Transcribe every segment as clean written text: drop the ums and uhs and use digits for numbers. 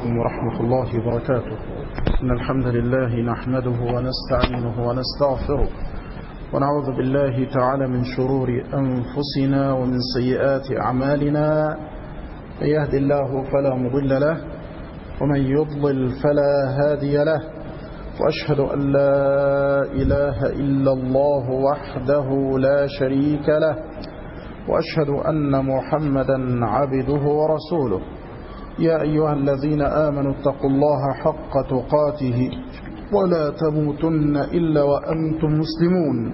عليكم ورحمة الله وبركاته. إن الحمد لله نحمده ونستعينه ونستغفره ونعوذ بالله تعالى من شرور أنفسنا ومن سيئات أعمالنا. من يهد الله فلا مضل له ومن يضلل فلا هادي له، وأشهد أن لا إله إلا الله وحده لا شريك له، وأشهد أن محمدا عبده ورسوله. يا أيها الذين آمنوا اتقوا الله حق تقاته ولا تموتن إلا وأنتم مسلمون.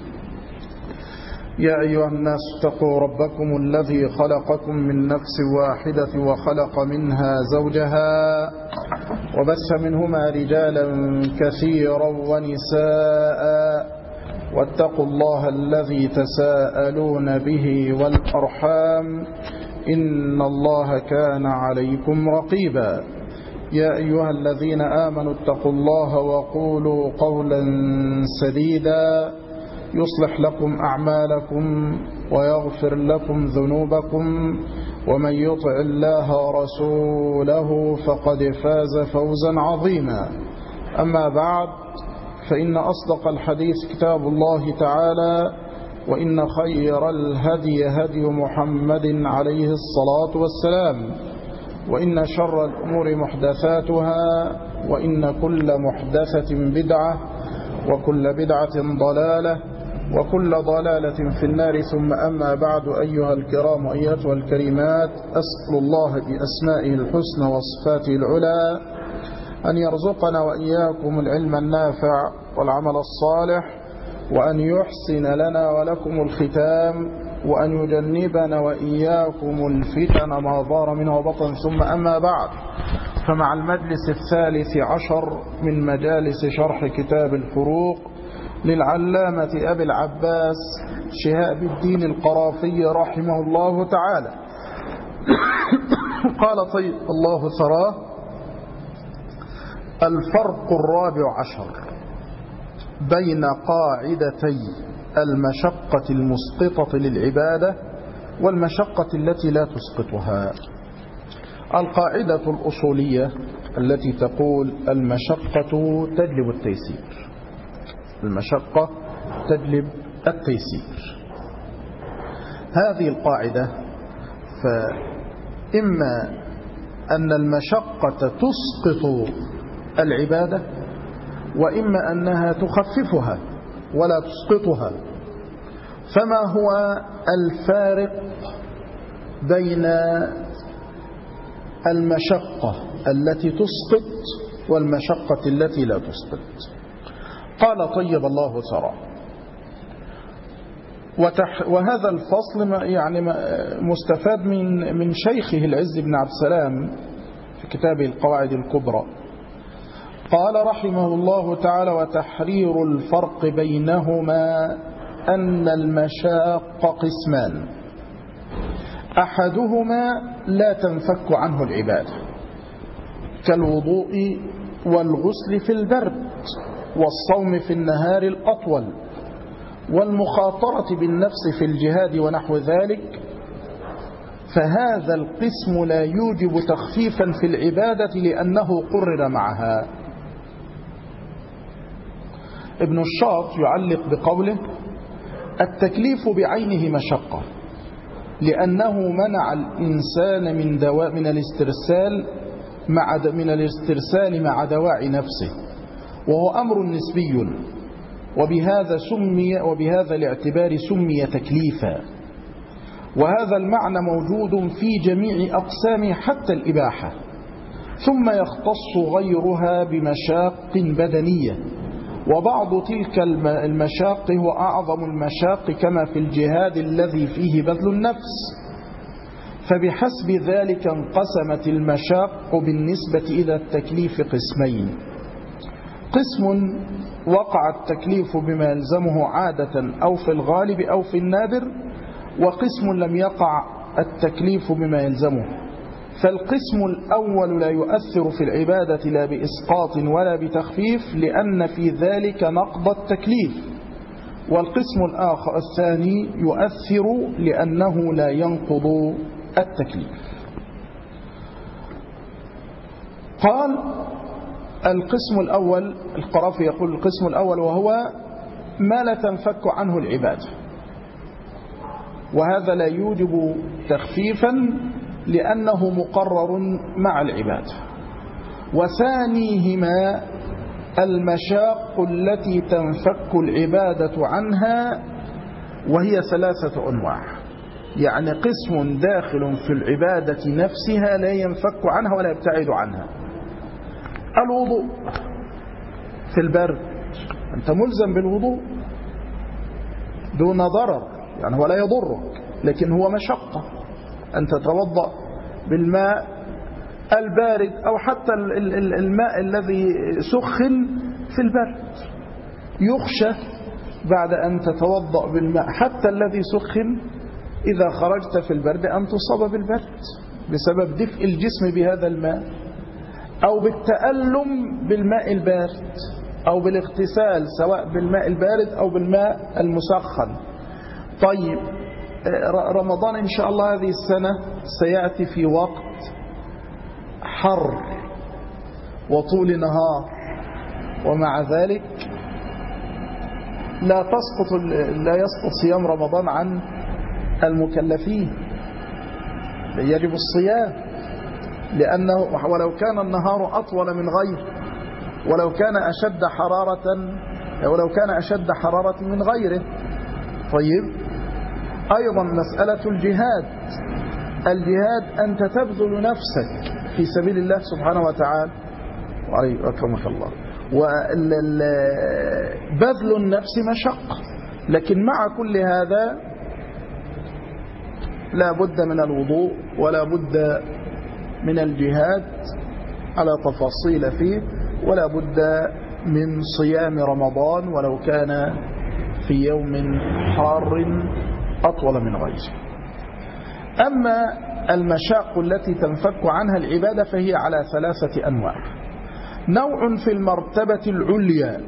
يا أيها الناس اتقوا ربكم الذي خلقكم من نفس واحدة وخلق منها زوجها وبث منهما رجالا كثيرا ونساء، واتقوا الله الذي تساءلون به والأرحام إن الله كان عليكم رقيبا. يا أيها الذين آمنوا اتقوا الله وقولوا قولا سديدا يصلح لكم أعمالكم ويغفر لكم ذنوبكم، ومن يطع الله ورسوله فقد فاز فوزا عظيما. أما بعد، فإن أصدق الحديث كتاب الله تعالى، وإن خير الهدي هدي محمد عليه الصلاة والسلام، وإن شر الأمور محدثاتها، وإن كل محدثة بدعة، وكل بدعة ضلالة، وكل ضلالة في النار. ثم أما بعد، أيها الكرام وأيتها الكريمات، أسأل الله بأسمائه الحسنى وصفاته العلى أن يرزقنا وإياكم العلم النافع والعمل الصالح، وأن يحسن لنا ولكم الختام، وأن يجنبنا وإياكم الفتن ما ظهر منه وبطن. ثم أما بعد، فمع المجلس 13 من مجالس شرح كتاب الفروق للعلامة أبي العباس شهاب الدين القرافي رحمه الله تعالى. قال طيب الله ثراه: الفرق 14 بين قاعدتي المشقة المسقطة للعبادة والمشقة التي لا تسقطها. القاعدة الأصولية التي تقول المشقة تجلب التيسير، المشقة تجلب التيسير. هذه القاعدة فإما أن المشقة تسقط العبادة، وإما أنها تخففها ولا تسقطها. فما هو الفارق بين المشقة التي تسقط والمشقة التي لا تسقط؟ قال طيب الله ثراه: وهذا الفصل يعني مستفاد من شيخه العز بن عبد السلام في كتابه القواعد الكبرى. قال رحمه الله تعالى: وتحرير الفرق بينهما أن المشاق قسمان، أحدهما لا تنفك عنه العبادة كالوضوء والغسل في البرد، والصوم في النهار الأطول، والمخاطرة بالنفس في الجهاد ونحو ذلك، فهذا القسم لا يوجب تخفيفا في العبادة لأنه قرر معها. ابن الشاط يعلق بقوله: التكليف بعينه مشقة لأنه منع الإنسان من الاسترسال مع دواعي نفسه، وهو أمر نسبي، وبهذا الاعتبار سمي تكليفا. وهذا المعنى موجود في جميع أقسامه حتى الإباحة، ثم يختص غيرها بمشاق بدنية، وبعض تلك المشاق هو أعظم المشاق كما في الجهاد الذي فيه بذل النفس. فبحسب ذلك انقسمت المشاق بالنسبة إلى التكليف قسمين: قسم وقع التكليف بما يلزمه عادة أو في الغالب أو في النادر، وقسم لم يقع التكليف بما يلزمه. فالقسم الأول لا يؤثر في العبادة لا بإسقاط ولا بتخفيف، لأن في ذلك نقض التكليف. والقسم الثاني يؤثر لأنه لا ينقض التكليف. قال القسم الأول، القرافي يقول القسم الأول وهو ما لا تنفك عنه العبادة، وهذا لا يوجب تخفيفا لأنه مقرر مع العبادة. وثانيهما المشاق التي تنفك العبادة عنها، وهي 3 أنواع، يعني قسم داخل في العبادة نفسها لا ينفك عنها ولا يبتعد عنها. الوضوء في البرد، أنت ملزم بالوضوء دون ضرر، يعني هو لا يضرك لكن هو مشقة أن تتوضأ بالماء البارد أو حتى الماء الذي سخن في البرد، يخشى بعد أن تتوضأ بالماء حتى الذي سخن إذا خرجت في البرد أن تصاب بالبرد بسبب دفء الجسم بهذا الماء، أو بالتألم بالماء البارد، أو بالاغتسال سواء بالماء البارد أو بالماء المسخن. طيب رمضان إن شاء الله هذه السنة سيأتي في وقت حر وطول نهار، ومع ذلك لا يسقط صيام رمضان عن المكلفين، يجب الصيام، لأنه ولو كان النهار أطول من غيره، ولو كان أشد حرارة من غيره. طيب أيضا مسألة الجهاد أنت تبذل نفسك في سبيل الله سبحانه وتعالى، أكرمك الله، وبذل النفس مشقة، لكن مع كل هذا لا بد من الوضوء ولا بد من الجهاد على تفاصيل فيه، ولا بد من صيام رمضان ولو كان في يوم حار أطول من غيره. أما المشاق التي تنفك عنها العبادة فهي على 3 أنواع. نوع في المرتبة العليا،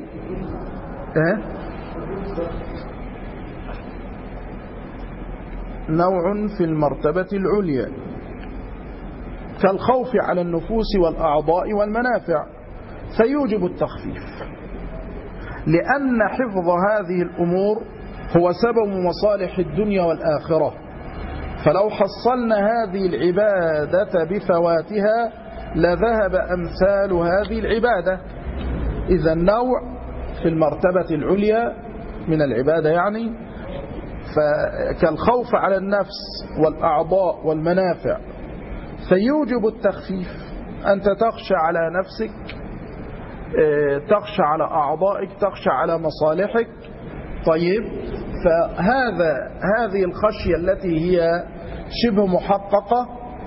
نوع في المرتبة العليا كالخوف على النفوس والأعضاء والمنافع، فيوجب التخفيف، لأن حفظ هذه الأمور هو سبب مصالح الدنيا والآخرة، فلو حصلنا هذه العبادة بفواتها لذهب أمثال هذه العبادة. إذا النوع في المرتبة العليا من العبادة يعني كالخوف على النفس والأعضاء والمنافع فيوجب التخفيف، أنت تخشى على نفسك، تخشى على أعضائك، تخشى على مصالحك. طيب هذه الخشية التي هي شبه محققة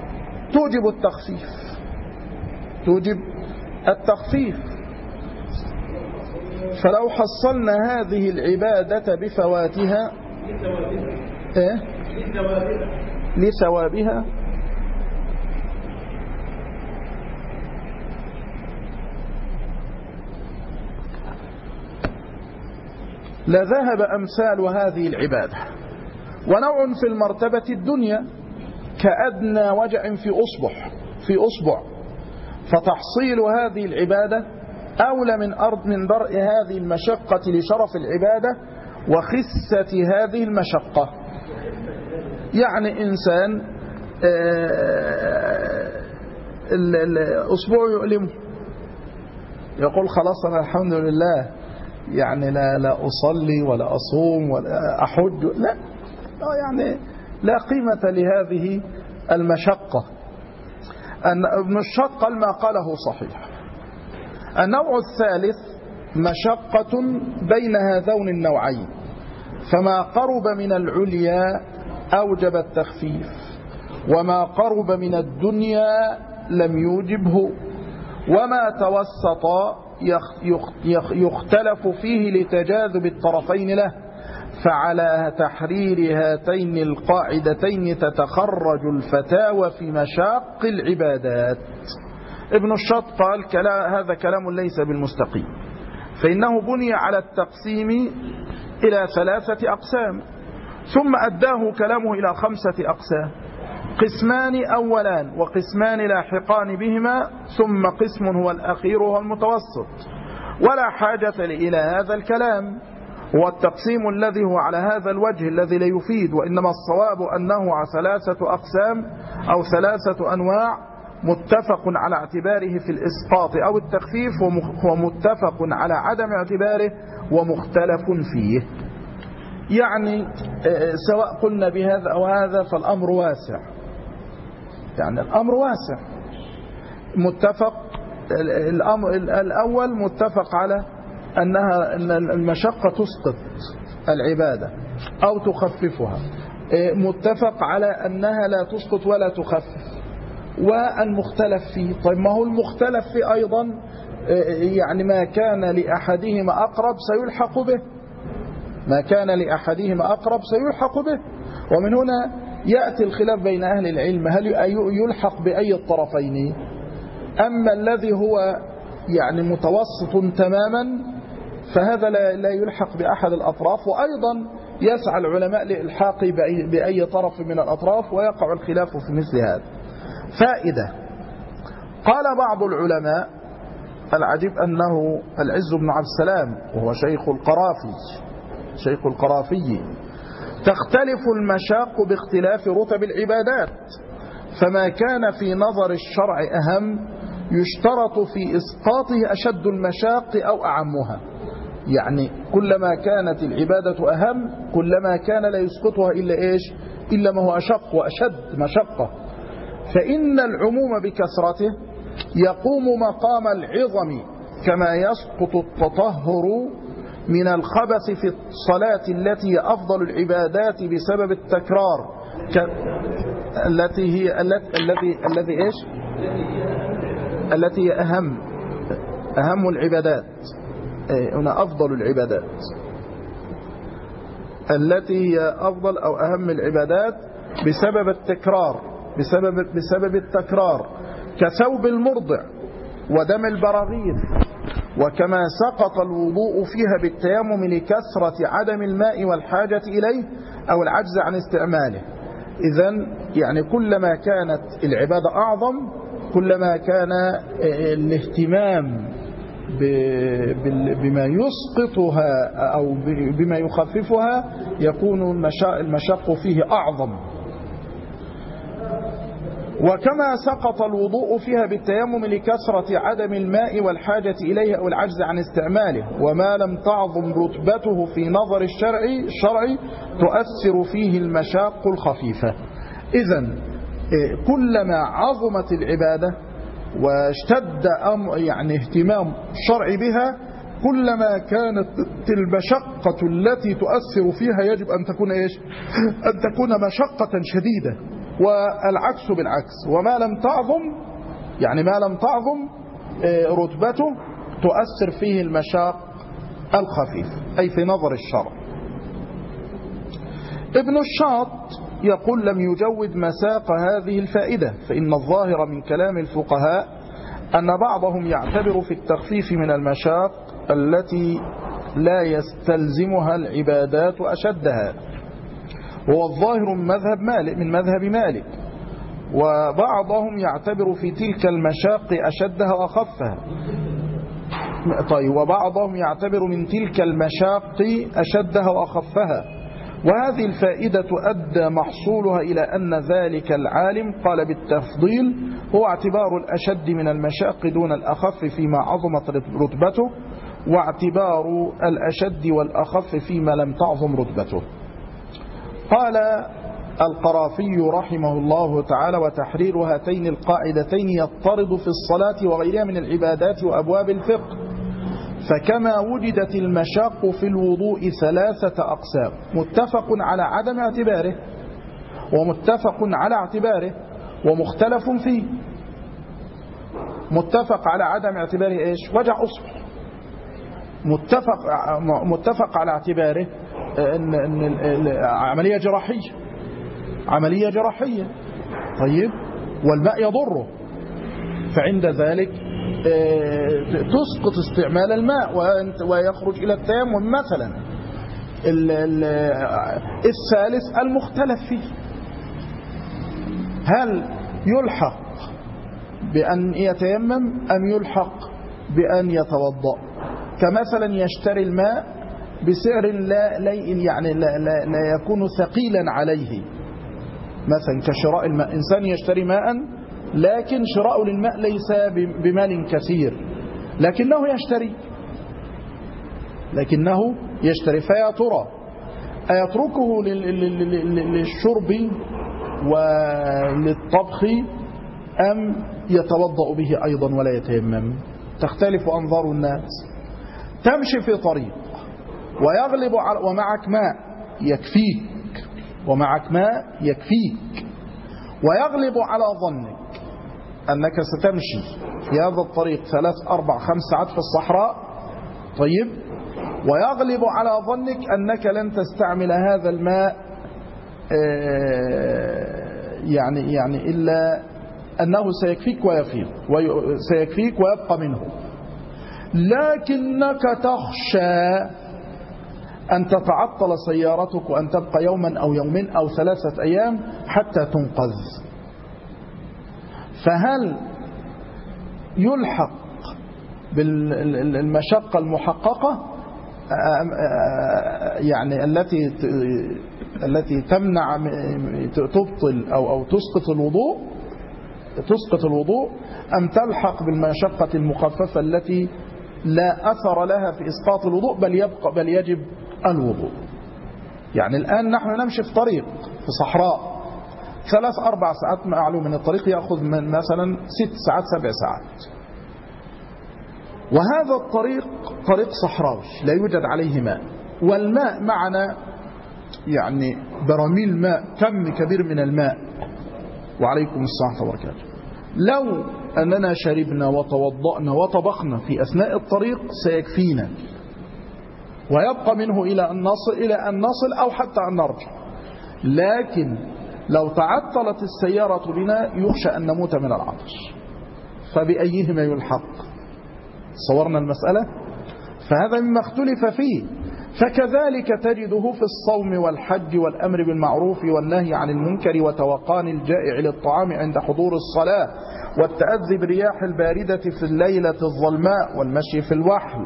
توجب التخفيف. فلو حصلنا هذه العبادة بفواتها لثوابها لذهب أمثال هذه العبادة. ونوع في المرتبة الدنيا كأدنى وجع في أصبع فتحصيل هذه العبادة أولى من درء هذه المشقة لشرف العبادة وخسة هذه المشقة. يعني إنسان الأسبوع يؤلمه، يقول خلاص أنا الحمد لله يعني لا أصلي ولا أصوم ولا أحج، لا، يعني لا قيمة لهذه المشقة. ابن الشق قال ما قاله صحيح. النوع الثالث مشقة بين هذين النوعين، فما قرب من العليا أوجب التخفيف، وما قرب من الدنيا لم يوجبه، وما توسط يختلف فيه لتجاذب الطرفين له. فعلى تحرير هاتين القاعدتين تتخرج الفتاوى في مشاق العبادات. ابن الشط قال هذا كلام ليس بالمستقيم، فإنه بني على التقسيم إلى 3 أقسام، ثم أداه كلامه إلى 5 أقسام. قسمان أولان وقسمان لاحقان بهما، ثم قسم هو الأخير وهو المتوسط، ولا حاجة إلى هذا الكلام. والتقسيم الذي هو على هذا الوجه الذي لا يفيد، وإنما الصواب أنه ثلاثة أقسام أو ثلاثة أنواع، متفق على اعتباره في الإسقاط أو التخفيف، ومتفق على عدم اعتباره ومختلف فيه. يعني سواء قلنا بهذا أو هذا فالأمر واسع، يعني الأمر واسع. متفق الأول متفق على أن المشقة تسقط العبادة أو تخففها، متفق على أنها لا تسقط ولا تخفف. والمختلف فيه، طيب ما هو المختلف فيه أيضا يعني ما كان لأحدهما أقرب سيلحق به، ما كان لأحدهما أقرب سيلحق به. ومن هنا يأتي الخلاف بين أهل العلم، هل يلحق بأي الطرفين؟ أما الذي هو يعني متوسط تماما فهذا لا يلحق بأحد الأطراف، وأيضا يسعى العلماء لإلحاق بأي طرف من الأطراف، ويقع الخلاف في مثل هذا. فائدة: قال بعض العلماء، العجيب أنه العز بن عبد السلام وهو شيخ القرافي، تختلف المشاق باختلاف رتب العبادات، فما كان في نظر الشرع أهم يشترط في إسقاطه أشد المشاق أو أعمها. يعني كلما كانت العبادة أهم كلما كان لا يسقطها إلا ما هو أشق وأشد مشقة. فإن العموم بكثرته يقوم مقام العظم، كما يسقط التطهر من الخبث في الصلاة التي هي أفضل العبادات بسبب التكرار، التي هي أهم العبادات. هنا أفضل العبادات، التي هي أفضل أو أهم العبادات بسبب التكرار، بسبب التكرار، كثوب المرضع ودم البراغيث. وكما سقط الوضوء فيها بالتيمم لكثرة عدم الماء والحاجة إليه أو العجز عن استعماله. إذن يعني كلما كانت العبادة أعظم كلما كان الاهتمام بما يسقطها أو بما يخففها يكون المشق فيه أعظم. وكما سقط الوضوء فيها بالتيمم لكثرة عدم الماء والحاجة إليه أو العجز عن استعماله، وما لم تعظم رتبته في نظر الشرع تؤثر فيه المشاق الخفيفة. إذن كلما عظمت العبادة واشتد يعني اهتمام الشرع بها كلما كانت المشقة التي تؤثر فيها يجب أن تكون مشقة شديدة، والعكس بالعكس. وما لم تعظم رتبته تؤثر فيه المشاق الخفيف، أي في نظر الشرع. ابن الشاط يقول: لم يجود مساق هذه الفائدة، فإن الظاهر من كلام الفقهاء أن بعضهم يعتبر في التخفيف من المشاق التي لا يستلزمها العبادات أشدها، وهو الظاهر من مذهب مالك، وبعضهم يعتبر في تلك المشاق أشدها وأخفها. طيب، وبعضهم يعتبر من تلك المشاق أشدها وأخفها. وهذه الفائدة أدى محصولها إلى أن ذلك العالم قال بالتفضيل هو اعتبار الأشد من المشاق دون الأخف فيما عظمت رتبته، واعتبار الأشد والأخف فيما لم تعظم رتبته. قال القرافي رحمه الله تعالى: وتحرير هاتين القاعدتين يضطرد في الصلاة وغيرها من العبادات وأبواب الفقه. فكما وجدت المشاق في الوضوء ثلاثة أقسام: متفق على عدم اعتباره، ومتفق على اعتباره، ومختلف فيه. متفق على عدم اعتباره وجع أصبع. متفق على اعتباره ان عملية جراحية. طيب، والماء يضره، فعند ذلك تسقط استعمال الماء ويخرج إلى التيمم مثلا. الثالث المختلف فيه، هل يلحق بأن يتيمم أم يلحق بأن يتوضأ؟ كمثلا يشتري الماء بسعر لا يكون ثقيلا عليه، مثلا كشراء الماء. إنسان يشتري ماء لكن شراء للماء ليس بمال كثير، لكنه يشتري، فيا ترى أيتركه للشرب وللطبخ أم يتوضأ به أيضا ولا يتيمم؟ تختلف أنظار الناس. تمشي في طريق ويغلب ومعك ماء يكفيك ويغلب على ظنك أنك ستمشي في هذا الطريق 3 4 5 ساعات في الصحراء، طيب، ويغلب على ظنك أنك لن تستعمل هذا الماء يعني إلا أنه سيكفيك ويبقى منه، لكنك تخشى أن تتعطل سيارتك وأن تبقى يوما أو يومين أو 3 أيام حتى تنقذ. فهل يلحق بالمشقة المحققة يعني التي تمنع تبطل أو تسقط الوضوء، أم تلحق بالمشقة المخففة التي لا أثر لها في إسقاط الوضوء بل يجب الوضوء؟ يعني الآن نحن نمشي في طريق في صحراء 3 4 ساعات، معلوم من الطريق يأخذ من مثلا 6 ساعات 7 ساعات، وهذا الطريق طريق صحراوي لا يوجد عليه ماء، والماء معنا يعني براميل ماء، كم كبير من الماء، وعليكم السلام وبركاته. لو أننا شربنا وتوضأنا وطبخنا في أثناء الطريق سيكفينا ويبقى منه إلى أن نصل أو حتى أن نرجع. لكن لو تعطلت السيارة بنا يخشى أن نموت من العطش، فبأيهما يلحق؟ صورنا المسألة. فهذا مما اختلف فيه. فكذلك تجده في الصوم والحج والأمر بالمعروف والنهي عن المنكر وتوقان الجائع للطعام عند حضور الصلاة والتأذي بالرياح الباردة في الليلة الظلماء والمشي في الوحل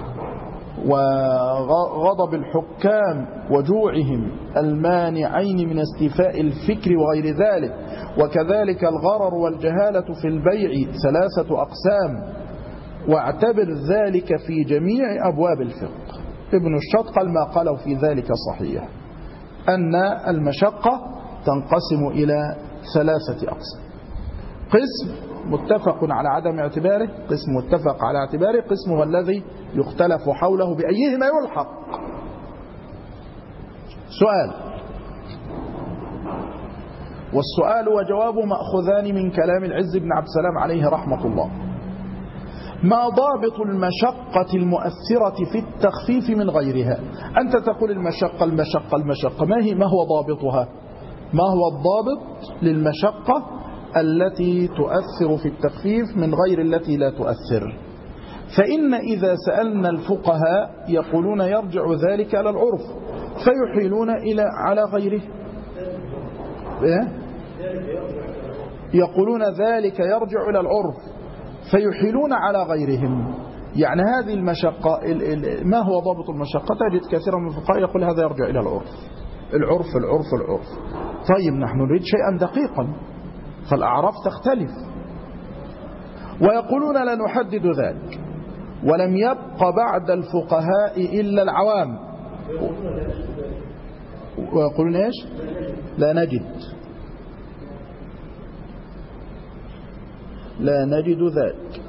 وغضب الحكام وجوعهم المانعين من استيفاء الفكر وغير ذلك، وكذلك الغرر والجهالة في البيع 3 أقسام، واعتبر ذلك في جميع أبواب الفقه. ابن الشط قال ما قالوا في ذلك صحيح، أن المشقة تنقسم إلى 3 أقسام: قسم متفق على عدم اعتباره، قسم متفق على اعتباره، قسم هو الذي يختلف حوله بأيهما يلحق. سؤال، والسؤال وجوابه مأخذان من كلام العز بن عبد السلام عليه رحمة الله. ما ضابط المشقة المؤثرة في التخفيف من غيرها؟ أنت تقول المشقة، ما هو ضابطها؟ ما هو الضابط للمشقة التي تؤثر في التخفيف من غير التي لا تؤثر؟ فإن إذا سألنا الفقهاء يقولون يرجع ذلك إلى العرف فيحيلون على غيره. يقولون ذلك يرجع إلى العرف فيحيلون على غيرهم. يعني هذه المشقة، ما هو ضابط المشقة؟ تجد كثيرا من الفقهاء يقول هذا يرجع إلى العرف. طيب نحن نريد شيئا دقيقا، فالأعراف تختلف. ويقولون لا نحدد ذلك، ولم يبق بعد الفقهاء إلا العوام. ويقولون إيش؟ لا نجد ذلك.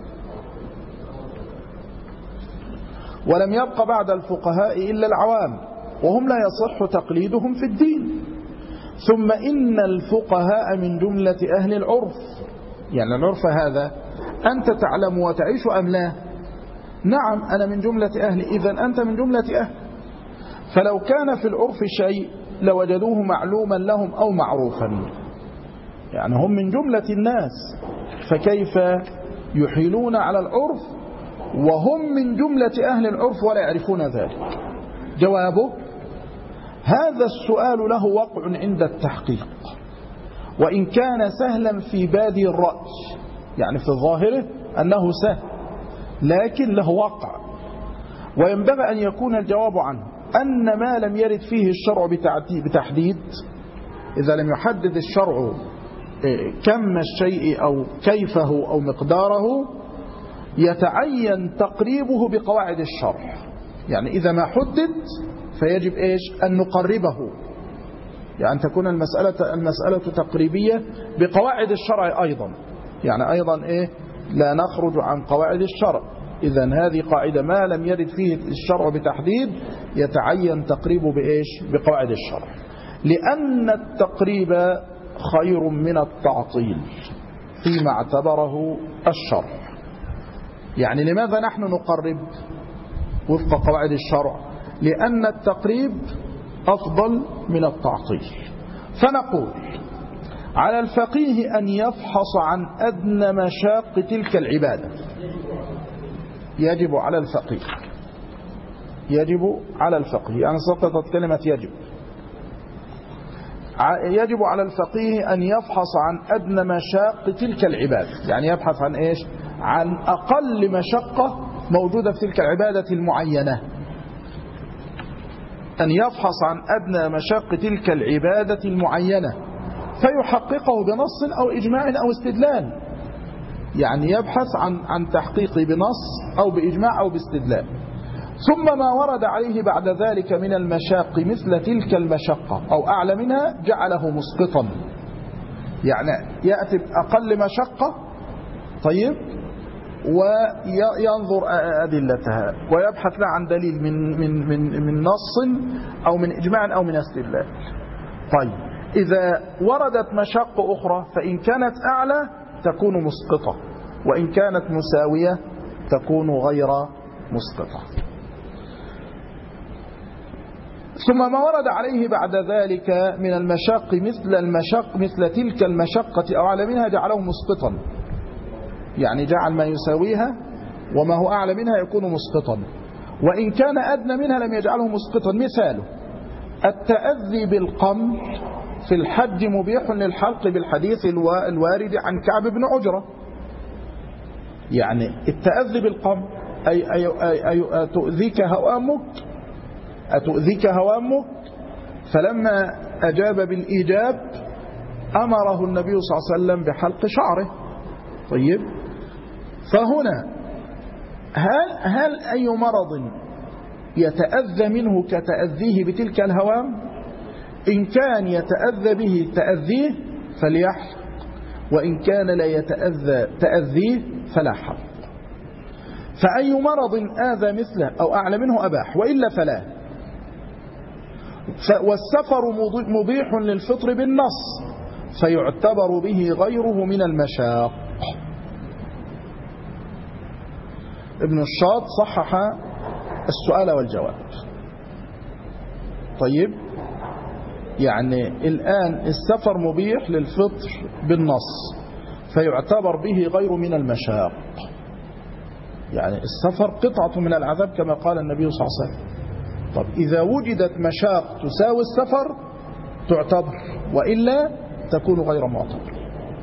ولم يبق بعد الفقهاء إلا العوام، وهم لا يصح تقليدهم في الدين. ثم إن الفقهاء من جملة أهل العرف. يعني العرف هذا أنت تعلم وتعيش أم لا؟ نعم أنا من جملة أهل، إذن أنت من جملة أهل. فلو كان في العرف شيء لوجدوه معلوما لهم أو معروفا، يعني هم من جملة الناس، فكيف يحيلون على العرف وهم من جملة أهل العرف ولا يعرفون ذلك؟ جوابه: هذا السؤال له وقع عند التحقيق، وإن كان سهلا في بادي الرأي، يعني في ظاهره أنه سهل لكن له وقع. وينبغي أن يكون الجواب عنه أن ما لم يرد فيه الشرع بتحديد، إذا لم يحدد الشرع كم الشيء أو كيفه أو مقداره، يتعين تقريبه بقواعد الشرع. يعني إذا ما حدد فيجب إيش؟ أن نقربه، يعني تكون المسألة تقريبية بقواعد الشرع أيضا، يعني أيضا إيه؟ لا نخرج عن قواعد الشرع. إذن هذه قاعدة ما لم يرد فيه الشرع بتحديد يتعين تقريبه بإيش؟ بقواعد الشرع، لأن التقريب خير من التعطيل فيما اعتبره الشرع. يعني لماذا نحن نقرب وفق قواعد الشرع؟ لأن التقريب أفضل من التعطيل. فنقول على الفقيه أن يفحص عن أدنى مشاق تلك العبادة. يجب على الفقيه، يجب على الفقيه، يعني سقطت كلمة يجب. يجب على الفقيه أن يفحص عن أدنى مشاق تلك العبادة، يعني يبحث عن إيش؟ عن أقل مشقة موجودة في تلك العبادة المعينة. أن يفحص عن أدنى مشاق تلك العبادة المعينة فيحققه بنص أو إجماع أو استدلال، يعني يبحث عن تحقيق بنص أو بإجماع أو باستدلال. ثم ما ورد عليه بعد ذلك من المشاق مثل تلك المشقة أو أعلى منها جعله مسقطا، يعني يأتي بأقل مشقة طيب وينظر أدلتها ويبحث له عن دليل من نص أو من إجماع أو من استدلال. طيب إذا وردت مشاق أخرى فإن كانت أعلى تكون مسقطة، وإن كانت مساوية تكون غير مسقطة. ثم ما ورد عليه بعد ذلك من المشاق مثل تلك المشقة أو أعلى منها جعله مسقطا، يعني جعل ما يساويها وما هو أعلى منها يكون مسقطا، وإن كان أدنى منها لم يجعله مسقطا. مثاله التأذي بالقمل في الحج مبيح للحلق بالحديث الوارد عن كعب بن عجرة. يعني التأذي بالقمل أي أتؤذيك هوامك، فلما أجاب بالإيجاب أمره النبي صلى الله عليه وسلم بحلق شعره. طيب فهنا هل أي مرض يتأذى منه كتأذيه بتلك الهوام؟ إن كان يتأذى به تأذيه فليحلق، وإن كان لا يتأذى تأذيه فلا حلق. فأي مرض آذى مثله أو أعلى منه أباح، وإلا فلا. والسفر مبيح للفطر بالنص فيعتبر به غيره من المشاق. ابن الشاط صحح السؤال والجواب. طيب يعني الآن السفر مبيح للفطر بالنص فيعتبر به غير من المشاق، يعني السفر قطعة من العذاب كما قال النبي صلى الله عليه وسلم. طب إذا وجدت مشاق تساوي السفر تعتبر، وإلا تكون غير معتبر.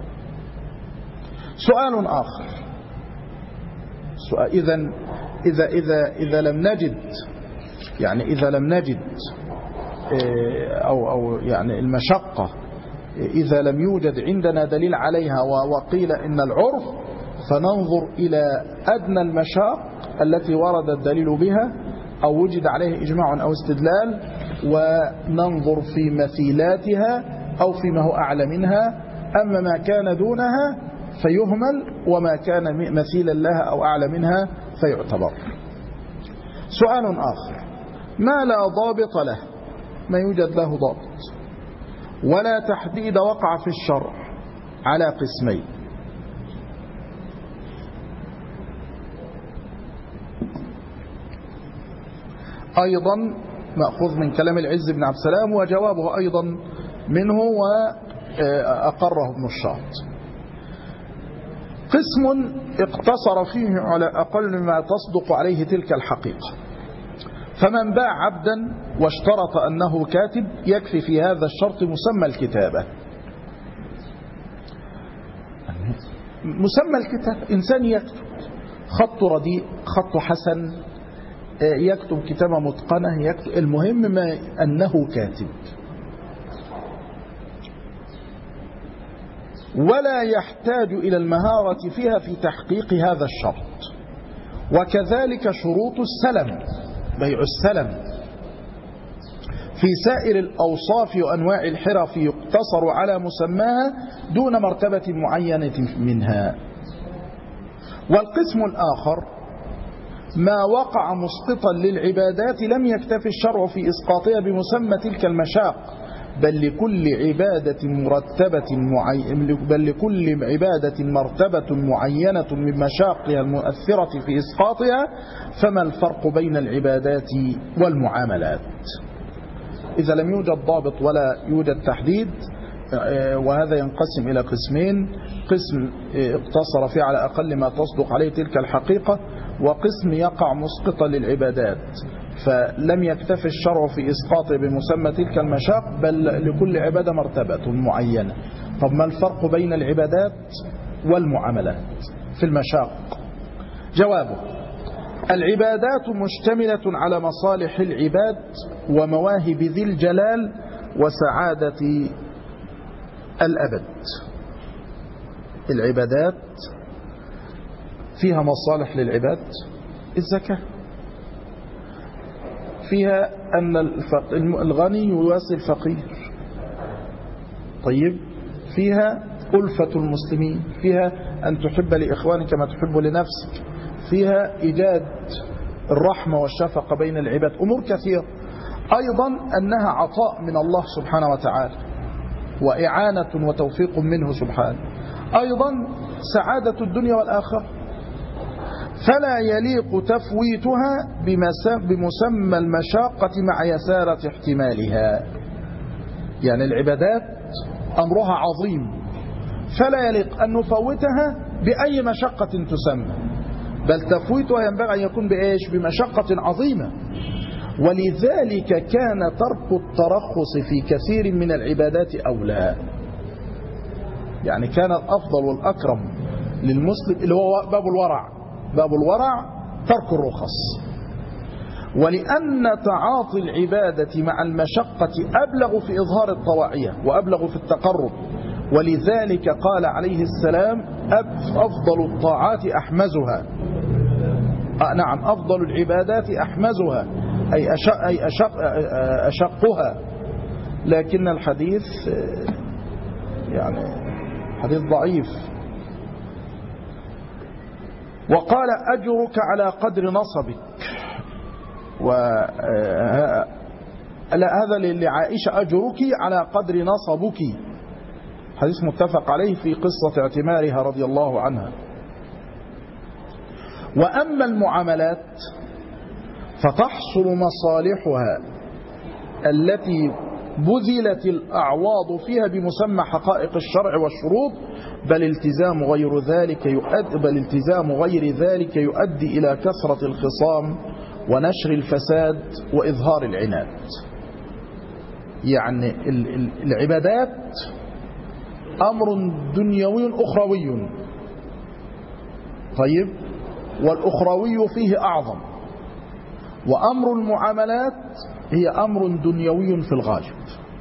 سؤال آخر، إذا لم نجد، يعني إذا لم نجد أو يعني المشقة إذا لم يوجد عندنا دليل عليها وقيل إن العرف، فننظر إلى أدنى المشاق التي ورد الدليل بها أو وجد عليه إجماع أو استدلال، وننظر في مثيلاتها أو فيما هو أعلى منها. أما ما كان دونها فيهمل، وما كان مثيلا لها أو أعلى منها فيعتبر. سؤال آخر، ما لا ضابط له، ما يوجد له ضابط ولا تحديد وقع في الشرع على قسمين. أيضا مأخوذ من كلام العز بن عبد السلام، وجوابه أيضا منه وأقره ابن الشاط. قسم اقتصر فيه على أقل ما تصدق عليه تلك الحقيقة، فمن باع عبدا واشترط أنه كاتب يكفي في هذا الشرط مسمى الكتابة. مسمى الكتاب إنسان يكتب خط رديء، خط حسن، يكتب كتابة متقنة، يكتب، المهم ما أنه كاتب. ولا يحتاج إلى المهارة فيها في تحقيق هذا الشرط. وكذلك شروط السلم، بيع السلم في سائر الأوصاف وأنواع الحرف يقتصر على مسماها دون مرتبة معينة منها. والقسم الآخر ما وقع مسقطا للعبادات لم يكتف الشرع في إسقاطها بمسمى تلك المشاق، بل لكل عبادة مرتبة معينة من مشاقها المؤثرة في إسقاطها. فما الفرق بين العبادات والمعاملات؟ إذا لم يوجد ضابط ولا يوجد تحديد، وهذا ينقسم إلى قسمين: قسم اقتصر فيه على أقل ما تصدق عليه تلك الحقيقة، وقسم يقع مسقطا للعبادات فلم يكتف الشرع في إسقاطه بمسمى تلك المشاق، بل لكل عبادة مرتبة معينة. طب ما الفرق بين العبادات والمعاملات في المشاق؟ جوابه: العبادات مشتملة على مصالح العباد ومواهب ذي الجلال وسعادة الأبد. العبادات فيها مصالح للعباد، الزكاة فيها أن الغني يواسي الفقير، طيب، فيها ألفة المسلمين، فيها أن تحب لإخوانك ما تحب لنفسك، فيها إيجاد الرحمة والشفقة بين العباد، أمور كثيرة. أيضا أنها عطاء من الله سبحانه وتعالى وإعانة وتوفيق منه سبحانه، أيضا سعادة الدنيا والآخرة. فلا يليق تفويتها بمسمى المشاقة مع يسارة احتمالها. يعني العبادات أمرها عظيم، فلا يليق أن نفوتها بأي مشقة تسمى، بل تفويتها ينبغي أن يكون بإيش؟ بمشقة عظيمة. ولذلك كان ترك الترخص في كثير من العبادات أولى. يعني كان الأفضل والأكرم للمسلم اللي هو باب الورع ترك الرخص. ولأن تعاطي العبادة مع المشقة أبلغ في إظهار الطواعية وأبلغ في التقرب. ولذلك قال عليه السلام: أفضل الطاعات أحمزها. نعم، أفضل العبادات أحمزها، أي أشقها. لكن الحديث يعني حديث ضعيف. وقال: أجرك على قدر نصبك. هذا لعائشة: أجرك على قدر نصبك. حديث متفق عليه في قصة اعتمارها رضي الله عنها. وأما المعاملات فتحصل مصالحها التي بذلت الأعواض فيها بمسمى حقائق الشرع والشروط، بل التزام غير ذلك يؤدي إلى كثرة الخصام ونشر الفساد وإظهار العناد. يعني العبادات أمر دنيوي أخروي، طيب، والأخروي فيه أعظم. وأمر المعاملات هي أمر دنيوي في الغالب،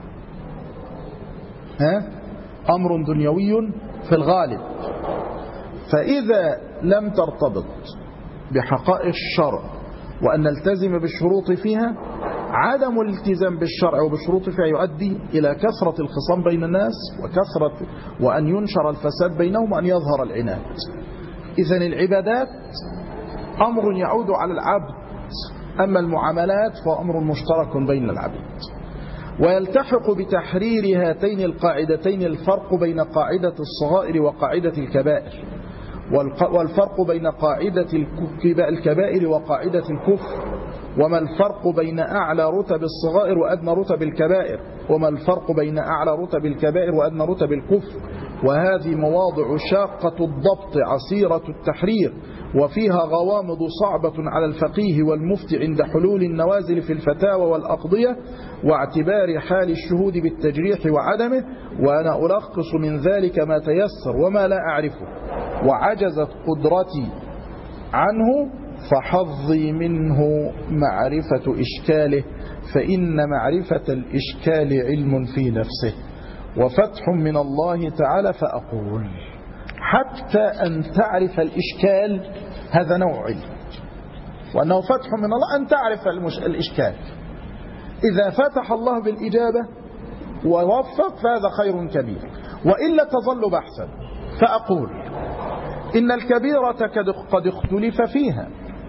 أمر دنيوي في الغالب. فإذا لم ترتبط بحقائق الشرع وأن نلتزم بالشروط فيها، عدم الالتزام بالشرع وبالشروط فيها يؤدي إلى كثرة الخصام بين الناس وأن ينشر الفساد بينهم وأن يظهر العناد. إذن العبادات أمر يعود على العبد، أما المعاملات فأمر مشترك بين العبد. ويلتحق بتحرير هاتين القاعدتين الفرق بين قاعدة الصغائر وقاعدة الكبائر، والفرق بين قاعدة الكبائر وقاعدة الكفر، وما الفرق بين أعلى رتب الصغائر وأدنى رتب الكبائر، وما الفرق بين أعلى رتب الكبائر وأدنى رتب الكفر. وهذه مواضع شاقة الضبط عسيرة التحرير، وفيها غوامض صعبة على الفقيه والمفتي عند حلول النوازل في الفتاوى والأقضية واعتبار حال الشهود بالتجريح وعدمه. وأنا ألخص من ذلك ما تيسر وما لا أعرفه. وعجزت قدرتي عنه فحظي منه معرفة إشكاله، فإن معرفة الإشكال علم في نفسه وفتح من الله تعالى. فأقول حتى أن تعرف الإشكال هذا نوع علم، وأنه فتح من الله أن تعرف الإشكال. إذا فتح الله بالإجابة ووفق فهذا خير كبير، وإلا تظل بحثا. فأقول إن الكبيرة قد اختلف فيها،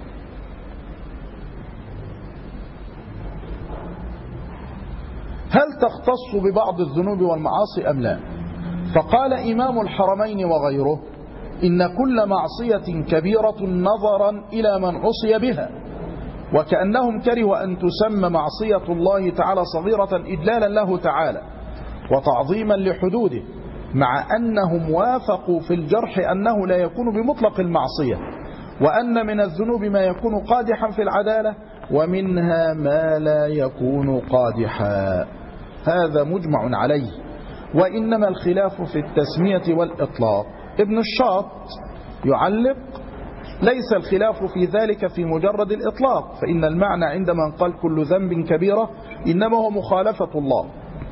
هل تختص ببعض الذنوب والمعاصي أم لا؟ فقال إمام الحرمين وغيره إن كل معصية كبيرة نظرا إلى من عصي بها، وكأنهم كرهوا أن تسمى معصية الله تعالى صغيرة إجلالا له تعالى وتعظيما لحدوده، مع أنهم وافقوا في الجرح أنه لا يكون بمطلق المعصية، وأن من الذنوب ما يكون قادحا في العدالة ومنها ما لا يكون قادحا. هذا مجمع عليه، وإنما الخلاف في التسمية والإطلاق. ابن الشاط يعلق ليس الخلاف في ذلك في مجرد الإطلاق، فإن المعنى عند من قال كل ذنب كبيرة إنما هو مخالفة الله،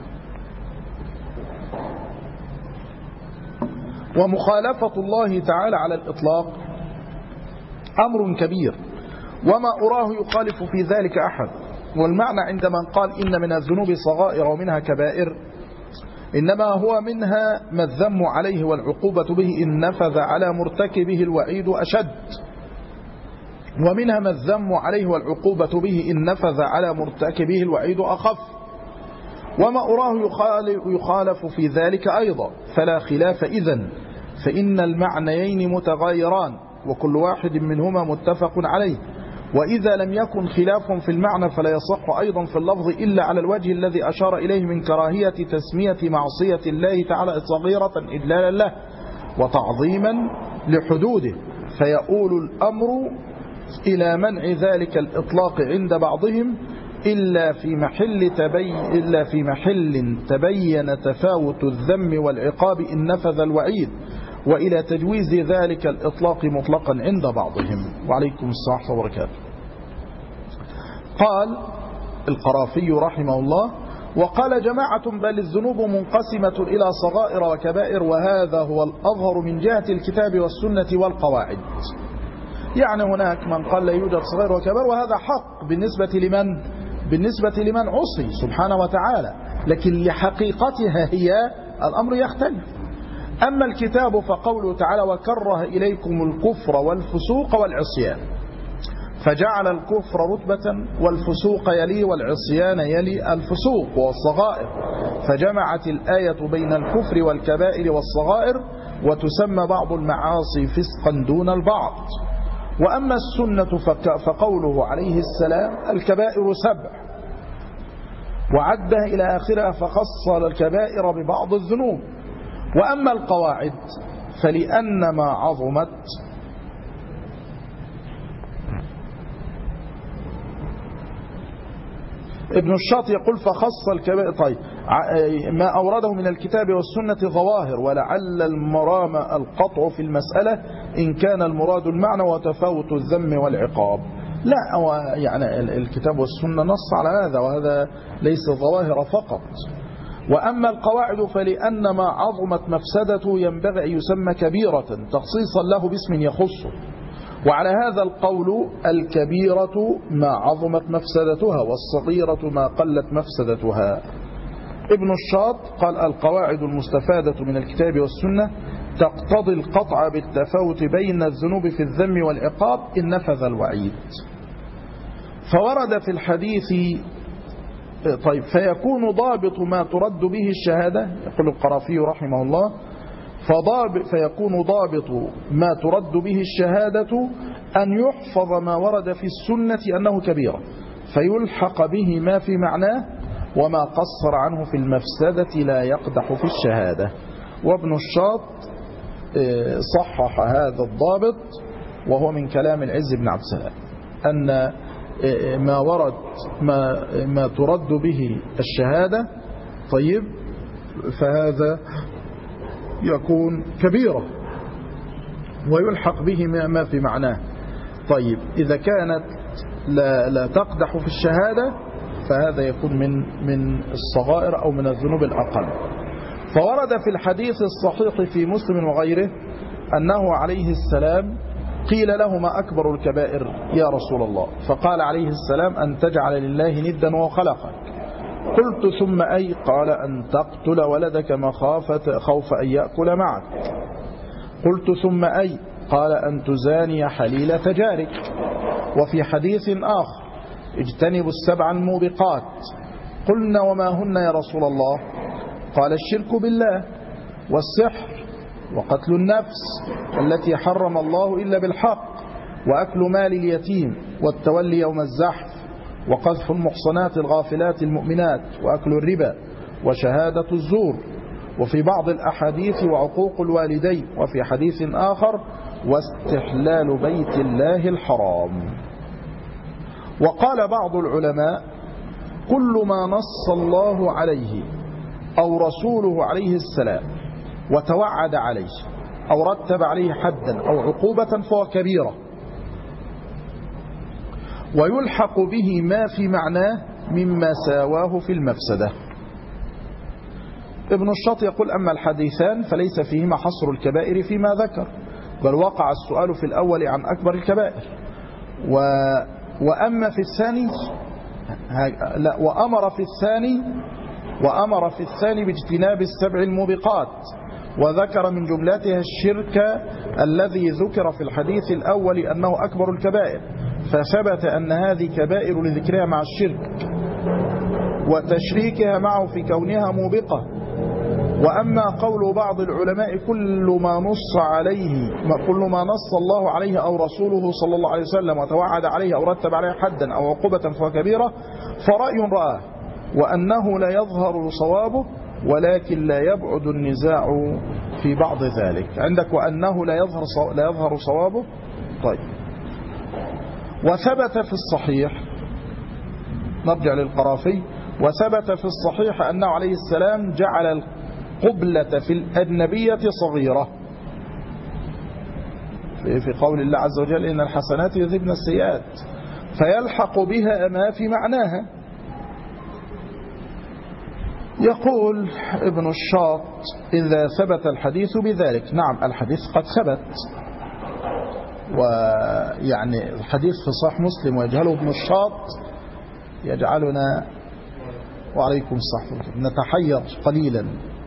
ومخالفة الله تعالى على الإطلاق أمر كبير وما أراه يخالف في ذلك أحد. والمعنى عند من قال إن من الذنوب صغائر ومنها كبائر إنما هو منها ما الذم عليه والعقوبة به إن نفذ على مرتكبه الوعيد أشد، ومنها ما الذم عليه والعقوبة به إن نفذ على مرتكبه الوعيد أخف، وما أراه يخالف في ذلك أيضا. فلا خلاف إذن، فإن المعنيين متغايران وكل واحد منهما متفق عليه. وإذا لم يكن خلاف في المعنى فلا يصح أيضا في اللفظ إلا على الوجه الذي أشار إليه من كراهية تسمية معصية الله تعالى صغيرة إجلالا له وتعظيما لحدوده، فيؤول الأمر إلى منع ذلك الإطلاق عند بعضهم إلا في محل تبين تفاوت الذم والعقاب إن نفذ الوعيد، وإلى تجويز ذلك الإطلاق مطلقا عند بعضهم. وعليكم السلام وبركاته. قال القرافي رحمه الله: وقال جماعة بل الذنوب منقسمة إلى صغائر وكبائر، وهذا هو الأظهر من جهة الكتاب والسنة والقواعد. يعني هناك من قال لا يوجد صغير وكبائر، وهذا حق بالنسبة لمن عصي سبحانه وتعالى، لكن لحقيقتها هي الأمر يختلف. أما الكتاب فقوله تعالى: وكره إليكم الكفر والفسوق والعصيان، فجعل الكفر رتبة والفسوق يلي والعصيان يلي الفسوق والصغائر، فجمعت الآية بين الكفر والكبائر والصغائر، وتسمى بعض المعاصي فسقا دون البعض. وأما السنة فقوله عليه السلام: الكبائر 7، وعدها إلى آخرها فخص الكبائر ببعض الذنوب. وأما القواعد فلأن ما عظمت ابن الشاط يقول فخص الكبائر. طيب، ما أورده من الكتاب والسنة ظواهر، ولعل المرام القطع في المسألة إن كان المراد المعنى وتفاوت الذم والعقاب. لا، يعني الكتاب والسنة نص على هذا، وهذا ليس ظواهر فقط. وأما القواعد فلأن ما عظمت مفسدته ينبغي أن يسمى كبيرة تخصيصا له باسم يخصه. وعلى هذا القول الكبيرة ما عظمت مفسدتها، والصغيرة ما قلت مفسدتها. ابن الشاط قال: القواعد المستفادة من الكتاب والسنة تقتضي القطع بالتفاوت بين الذنوب في الذم والعقاب إن نفذ الوعيد. فورد في الحديث طيب فيكون ضابط ما ترد به الشهادة، يقول القرافي رحمه الله: فيكون ضابط ما ترد به الشهادة أن يحفظ ما ورد في السنة أنه كبيرة، فيلحق به ما في معناه، وما قصر عنه في المفسدة لا يقدح في الشهادة. وابن الشاط صحح هذا الضابط، وهو من كلام العز بن عبد السلام، أن ما ورد ما ترد به الشهادة طيب فهذا يكون كبيرة. ويلحق به ما في معناه. طيب إذا كانت لا تقدح في الشهادة فهذا يكون من الصغائر أو من الذنوب الأقل. فورد في الحديث الصحيح في مسلم وغيره أنه عليه السلام قيل له ما أكبر الكبائر يا رسول الله؟ فقال عليه السلام أن تجعل لله ندا وهو خلقك. قلت ثم أي؟ قال أن تقتل ولدك خوف أن يأكل معك. قلت ثم أي؟ قال أن تزاني حليلة جارك. وفي حديث آخر اجتنبوا السبع الموبقات. قلنا وما هن يا رسول الله؟ قال الشرك بالله والسحر وقتل النفس التي حرم الله إلا بالحق وأكل مال اليتيم والتولي يوم الزحف وقذف المحصنات الغافلات المؤمنات وأكل الربا وشهادة الزور. وفي بعض الأحاديث وعقوق الوالدين. وفي حديث آخر واستحلال بيت الله الحرام. وقال بعض العلماء كل ما نص الله عليه أو رسوله عليه السلام وتوعد عليه أو رتب عليه حدا أو عقوبة فهو كبيرة، ويلحق به ما في معناه مما ساواه في المفسدة. ابن الشاط يقول أما الحديثان فليس فيهما حصر الكبائر فيما ذكر، بل وقع السؤال في الأول عن أكبر الكبائر، وأما في الثاني وأمر في الثاني باجتناب السبع الموبقات، وذكر من جملتها الشرك الذي ذكر في الحديث الأول أنه أكبر الكبائر، فثبت أن هذه كبائر لذكرها مع الشرك وتشريكها معه في كونها موبقة. وأما قول بعض العلماء كل ما نص الله عليه أو رسوله صلى الله عليه وسلم وتوعد عليه أو رتب عليه حدا أو عقوبة فهو كبيرة، فرأي رآه وأنه لا يظهر صوابه، ولكن لا يبعد النزاع في بعض ذلك. عندك وأنه لا يظهر صوابه. طيب، وثبت في الصحيح، نرجع للقرافي، وثبت في الصحيح أنه عليه السلام جعل القبلة في الأجنبية صغيرة في قول الله عز وجل إن الحسنات يذهبن السيئات، فيلحق بها ما في معناها. يقول ابن الشاط إذا ثبت الحديث بذلك. نعم، الحديث قد ثبت، ويعني الحديث في صحيح مسلم ويجهله ابن الشاط يجعلنا وعليكم الصحة نتحير قليلا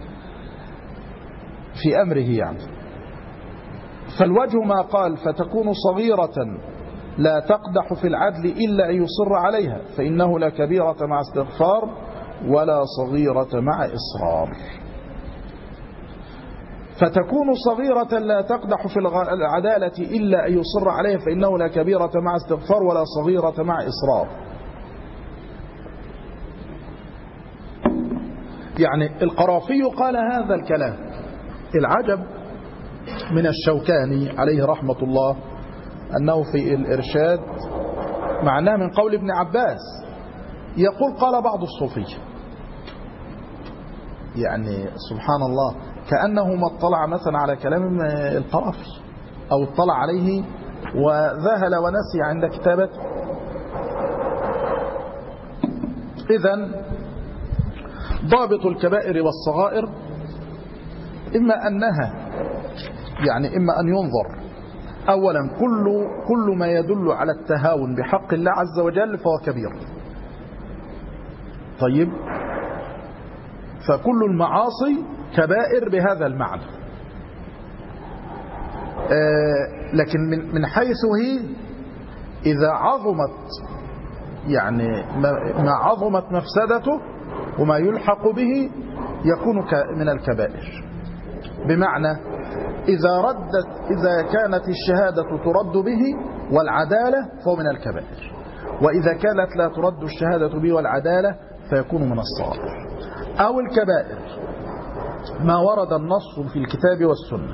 في أمره يعني. فالوجه ما قال فتكون صغيرة لا تقدح في العدل إلا أن يصر عليها، فإنه لا كبيرة مع استغفار ولا صغيرة مع إصرار. فتكون صغيرة لا تقدح في العدالة إلا أن يصر عليها، فإنه لا كبيرة مع استغفار ولا صغيرة مع إصرار. يعني القرافي قال هذا الكلام. العجب من الشوكاني عليه رحمة الله أنه في الإرشاد معناه من قول ابن عباس يقول قال بعض الصوفية، يعني سبحان الله كأنه ما اطلع مثلا على كلام القرافي أو اطلع عليه وذهل ونسي عند كتابته. إذن ضابط الكبائر والصغائر إما أن ينظر أولا كل ما يدل على التهاون بحق الله عز وجل فهو كبير. طيب، فكل المعاصي كبائر بهذا المعنى. لكن من حيث هي إذا عظمت، يعني ما عظمت مفسدته وما يلحق به يكون من الكبائر. بمعنى إذا كانت الشهادة ترد به والعدالة فهو من الكبائر، وإذا كانت لا ترد الشهادة به والعدالة فيكون من الصغائر. أو الكبائر ما ورد النص في الكتاب والسنة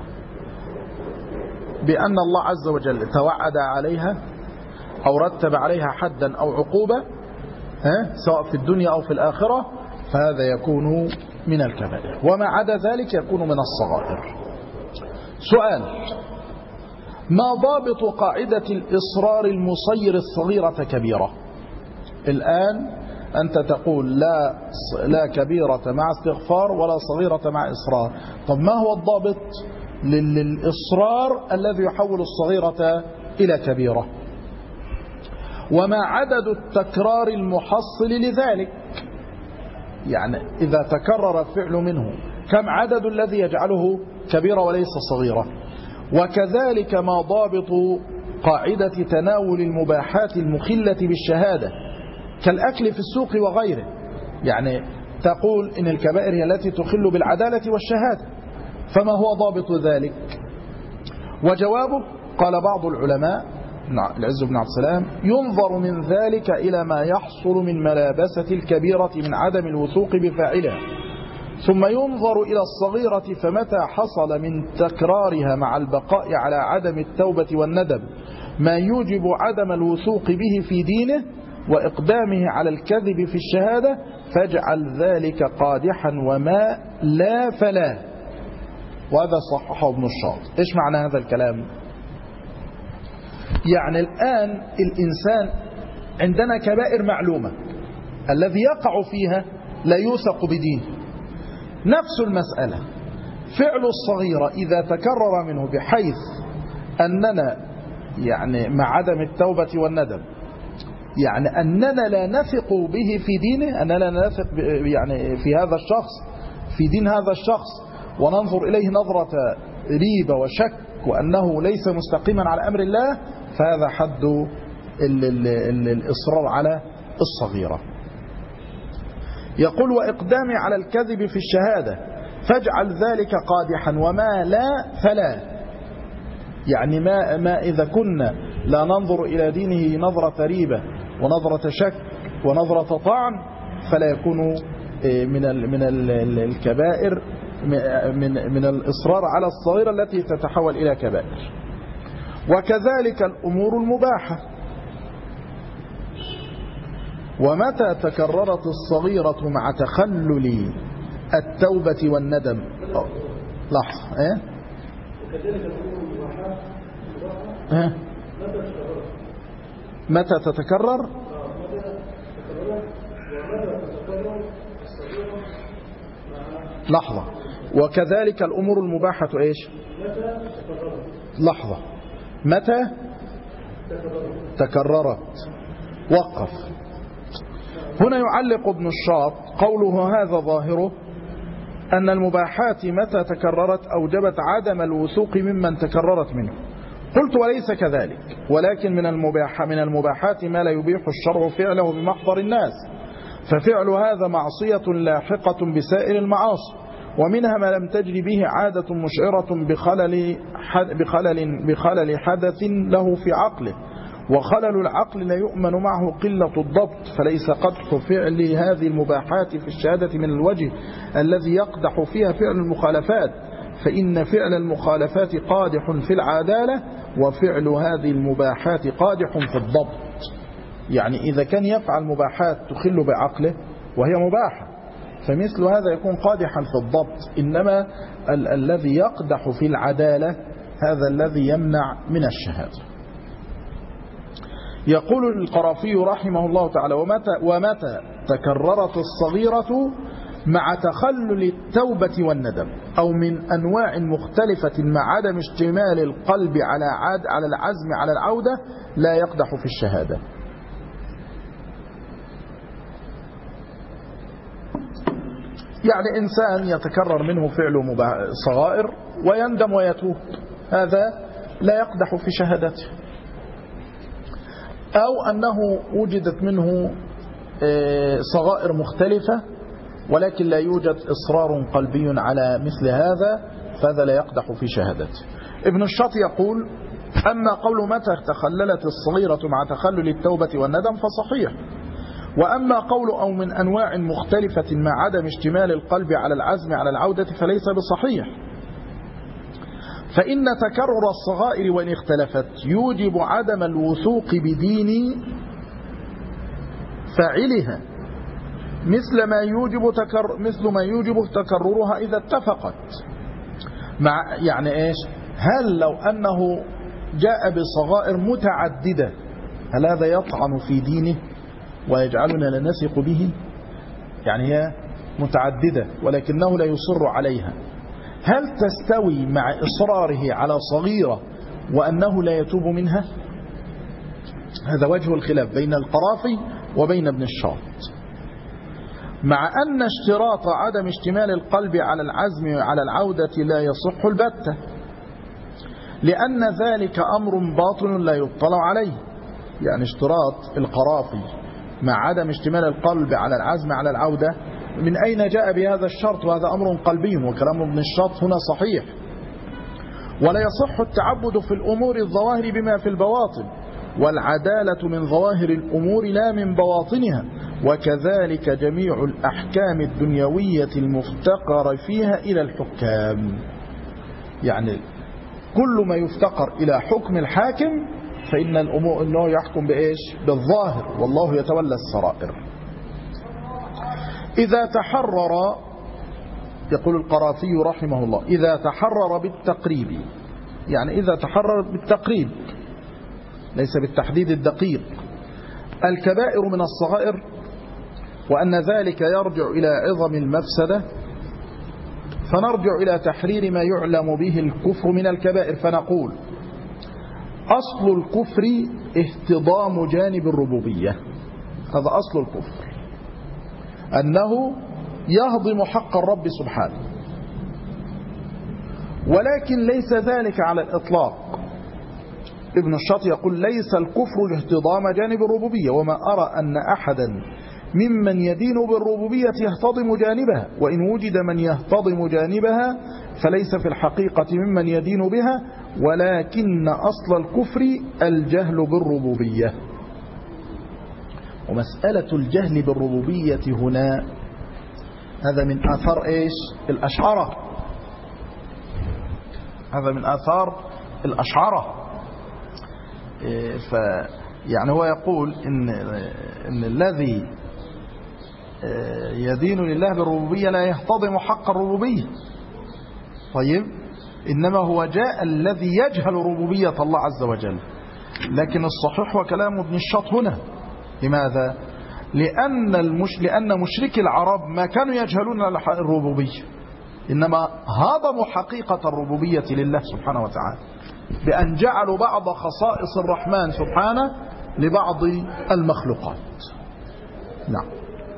بأن الله عز وجل توعد عليها أو رتب عليها حدا أو عقوبة سواء في الدنيا أو في الآخرة، فهذا يكون من الكبائر، وما عدا ذلك يكون من الصغائر. سؤال: ما ضابط قاعدة الإصرار المصير الصغيرة كبيرة؟ الآن أنت تقول لا كبيرة مع استغفار ولا صغيرة مع إصرار. طب ما هو الضابط للإصرار الذي يحول الصغيرة إلى كبيرة؟ وما عدد التكرار المحصل لذلك؟ يعني إذا تكرر الفعل منه كم عدد الذي يجعله كبيرة وليس صغيرة؟ وكذلك ما ضابط قاعدة تناول المباحات المخلة بالشهادة كالأكل في السوق وغيره؟ يعني تقول إن الكبائر هي التي تخل بالعدالة والشهادة، فما هو ضابط ذلك؟ وجوابه قال بعض العلماء العز بن عبد السلام: ينظر من ذلك إلى ما يحصل من ملابسة الكبيرة من عدم الوثوق بفاعلها، ثم ينظر إلى الصغيرة فمتى حصل من تكرارها مع البقاء على عدم التوبة والندم ما يوجب عدم الوثوق به في دينه وإقدامه على الكذب في الشهادة فاجعل ذلك قادحا، وما لا فلا. وهذا صححه ابن الشاط. إيش معنى هذا الكلام؟ يعني الآن الإنسان عندنا كبائر معلومة الذي يقع فيها لا يوثق بدينه. نفس المسألة فعل الصغيرة إذا تكرر منه بحيث أننا يعني مع عدم التوبة والندم يعني أننا لا نثق به في دينه، أننا لا نثق يعني في هذا الشخص في دين هذا الشخص وننظر إليه نظرة ريبة وشك وأنه ليس مستقيما على أمر الله، فهذا حد الإصرار على الصغيرة. يقول: وإقدامي على الكذب في الشهادة فاجعل ذلك قادحا، وما لا فلا. يعني ما إذا كنا لا ننظر إلى دينه نظرة ريبة ونظرة شك ونظرة طعن فلا يكون من الكبائر من الإصرار على الصغيرة التي تتحول إلى كبائر. وكذلك الأمور المباحة. ومتى تكررت الصغيرة مع تخلل التوبة والندم؟ لحظة. وكذلك الأمور المباحة متى تتكرر؟ لحظة. وكذلك الأمور المباحة إيش؟ لحظة. متى تكررت؟ وقف. هنا يعلق ابن الشاط قوله هذا ظاهره أن المباحات متى تكررت أوجبت عدم الوثوق ممن تكررت منه. قلت: وليس كذلك، ولكن من المباحات ما لا يبيح الشرع فعله بمحضر الناس، ففعل هذا معصية لاحقة بسائر المعاصي، ومنها ما لم تجري به عادة مشعرة بخلل حدث له في عقله، وخلل العقل لا يؤمن معه قلة الضبط، فليس قدح فعل هذه المباحات في الشهادة من الوجه الذي يقدح فيها فعل المخالفات، فإن فعل المخالفات قادح في العدالة، وفعل هذه المباحات قادح في الضبط. يعني إذا كان يفعل مباحات تخل بعقله وهي مباحة فمثل هذا يكون قادحا في الضبط، إنما الذي يقدح في العدالة هذا الذي يمنع من الشهادة. يقول القرافي رحمه الله تعالى: ومتى تكررت الصغيرة مع تخلل التوبة والندم أو من أنواع مختلفة مع عدم اشتمال القلب على العزم على العودة لا يقدح في الشهادة. يعني إنسان يتكرر منه فعل صغائر ويندم ويتوب، هذا لا يقدح في شهادته. أو أنه وجدت منه صغائر مختلفة ولكن لا يوجد إصرار قلبي على مثل هذا، فهذا لا يقدح في شهادته. ابن الشاط يقول: أما قول متى تخللت الصغيرة مع تخلل التوبة والندم فصحيح، وأما قول أو من أنواع مختلفة مع عدم اشتمال القلب على العزم على العودة فليس بصحيح، فإن تكرر الصغائر وإن اختلفت يوجب عدم الوثوق بدين فاعلها مثل ما يوجب تكررها إذا اتفقت. يعني إيش؟ هل لو أنه جاء بصغائر متعددة، هل هذا يطعن في دينه ويجعلنا لا نثق به؟ يعني هي متعددة ولكنه لا يصر عليها. هل تستوي مع إصراره على صغيرة وأنه لا يتوب منها؟ هذا وجه الخلاف بين القرافي وبين ابن الشاط. مع أن اشتراط عدم اشتمال القلب على العزم على العودة لا يصح البتة، لأن ذلك أمر باطن لا يطلع عليه. يعني اشتراط القرافي مع عدم اشتمال القلب على العزم على العودة، من أين جاء بهذا الشرط؟ وهذا أمر قلبي، وكلام ابن الشاط هنا صحيح. ولا يصح التعبد في الأمور الظواهر بما في البواطن، والعدالة من ظواهر الأمور لا من بواطنها، وكذلك جميع الأحكام الدنيوية المفتقر فيها إلى الحكام. يعني كل ما يفتقر إلى حكم الحاكم فإن الأمور أنه يحكم بإيش؟ بالظاهر، والله يتولى السرائر. إذا تحرر، يقول القرافي رحمه الله، إذا تحرر بالتقريب، يعني إذا تحرر بالتقريب ليس بالتحديد الدقيق، الكبائر من الصغائر، وأن ذلك يرجع إلى عظم المفسدة، فنرجع إلى تحرير ما يعلم به الكفر من الكبائر، فنقول أصل الكفر اهتضام جانب الربوبية. هذا أصل الكفر، أنه يهضم حق الرب سبحانه، ولكن ليس ذلك على الإطلاق. ابن الشاط يقول ليس الكفر الاهتضام جانب الربوبية، وما أرى أن أحدا ممن يدين بالربوبية يهتضم جانبها، وإن وجد من يهتضم جانبها فليس في الحقيقة ممن يدين بها، ولكن أصل الكفر الجهل بالربوبية. ومسألة الجهل بالربوبية هنا هذا من آثار إيش؟ الأشعرة. هذا من آثار الأشعرة. يعني هو يقول إن الذي يدين لله بالربوبية لا يهتضم حق الربوبية. طيب، إنما هو جاء الذي يجهل ربوبية الله عز وجل. لكن الصحيح وكلام ابن الشاط هنا. لماذا؟ لأن مشركي العرب ما كانوا يجهلون الربوبية، إنما هضموا حقيقة الربوبية لله سبحانه وتعالى بأن جعلوا بعض خصائص الرحمن سبحانه لبعض المخلوقات. نعم.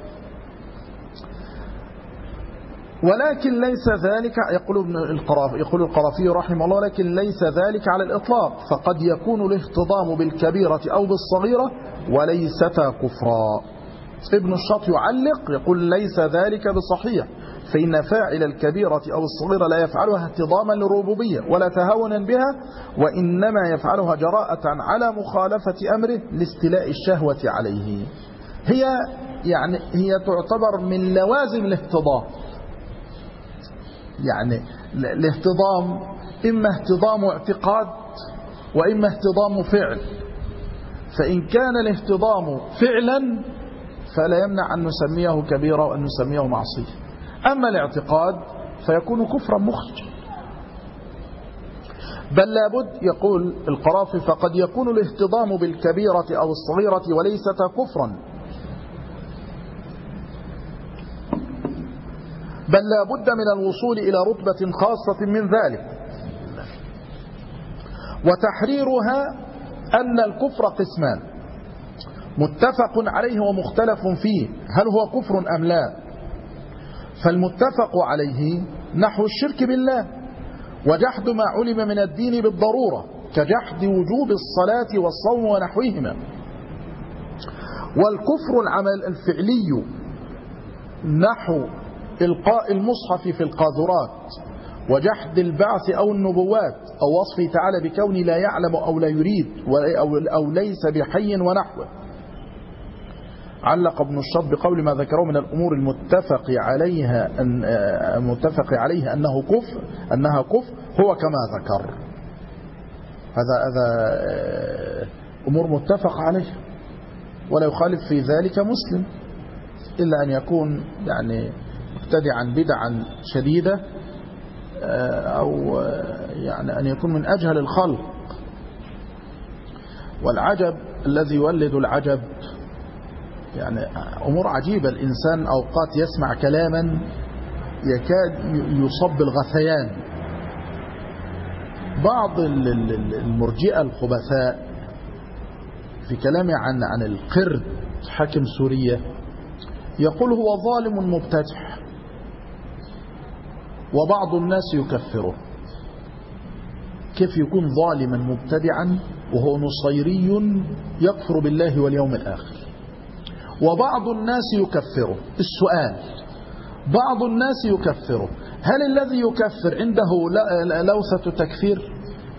ولكن ليس ذلك، يقول القرافي رحمه الله، لكن ليس ذلك على الإطلاق، فقد يكون الاهتضام بالكبيرة أو بالصغيرة وليستا كفرا. ابن الشاط يعلق يقول ليس ذلك بصحيح، فإن فاعل الكبيرة أو الصغيرة لا يفعلها اهتضاما للربوبية ولا تهاونا بها، وإنما يفعلها جراءة على مخالفة أمره لاستيلاء الشهوة عليه. هي تعتبر من لوازم الاهتضام. يعني الاهتضام إما اهتضام اعتقاد وإما اهتضام فعل، فإن كان الاهتضام فعلا فلا يمنع أن نسميه كبيرة وأن نسميه معصية. أما الاعتقاد فيكون كفرا مخرجا. بل لابد، يقول القرافي، فقد يكون الاهتضام بالكبيرة أو الصغيرة وليست كفرا، بل لابد من الوصول إلى رتبة خاصة من ذلك. وتحريرها أن الكفر قسمان: متفق عليه ومختلف فيه، هل هو كفر أم لا؟ فالمتفق عليه نحو الشرك بالله، وجحد ما علم من الدين بالضرورة كجحد وجوب الصلاة والصوم ونحوهما. والكفر العمل الفعلي نحو إلقاء المصحف في القاذورات، وجحد البعث أو النبوات، أو وصفه تعالى بكون لا يعلم أو لا يريد أو ليس بحي ونحوه. علق ابن الشاط بقول ما ذكره من الأمور المتفق عليه أنها كفر هو كما ذكر. هذا أمور متفق عليه، ولا يخالف في ذلك مسلم، إلا أن يكون يعني مبتدعا بدعا شديدة، أو يعني أن يكون من أجهل الخلق، والعجب الذي يولد العجب، يعني أمور عجيبة. الإنسان أوقات يسمع كلاما يكاد يصب بالغثيان. بعض المرجئة الخبثاء في كلامه عن القرد حاكم سوريا يقول هو ظالم مبتدع، وبعض الناس يكفره. كيف يكون ظالما مبتدعا وهو نصيري يكفر بالله واليوم الآخر؟ وبعض الناس يكفره. السؤال: بعض الناس يكفره، هل الذي يكفر عنده لوثة تكفير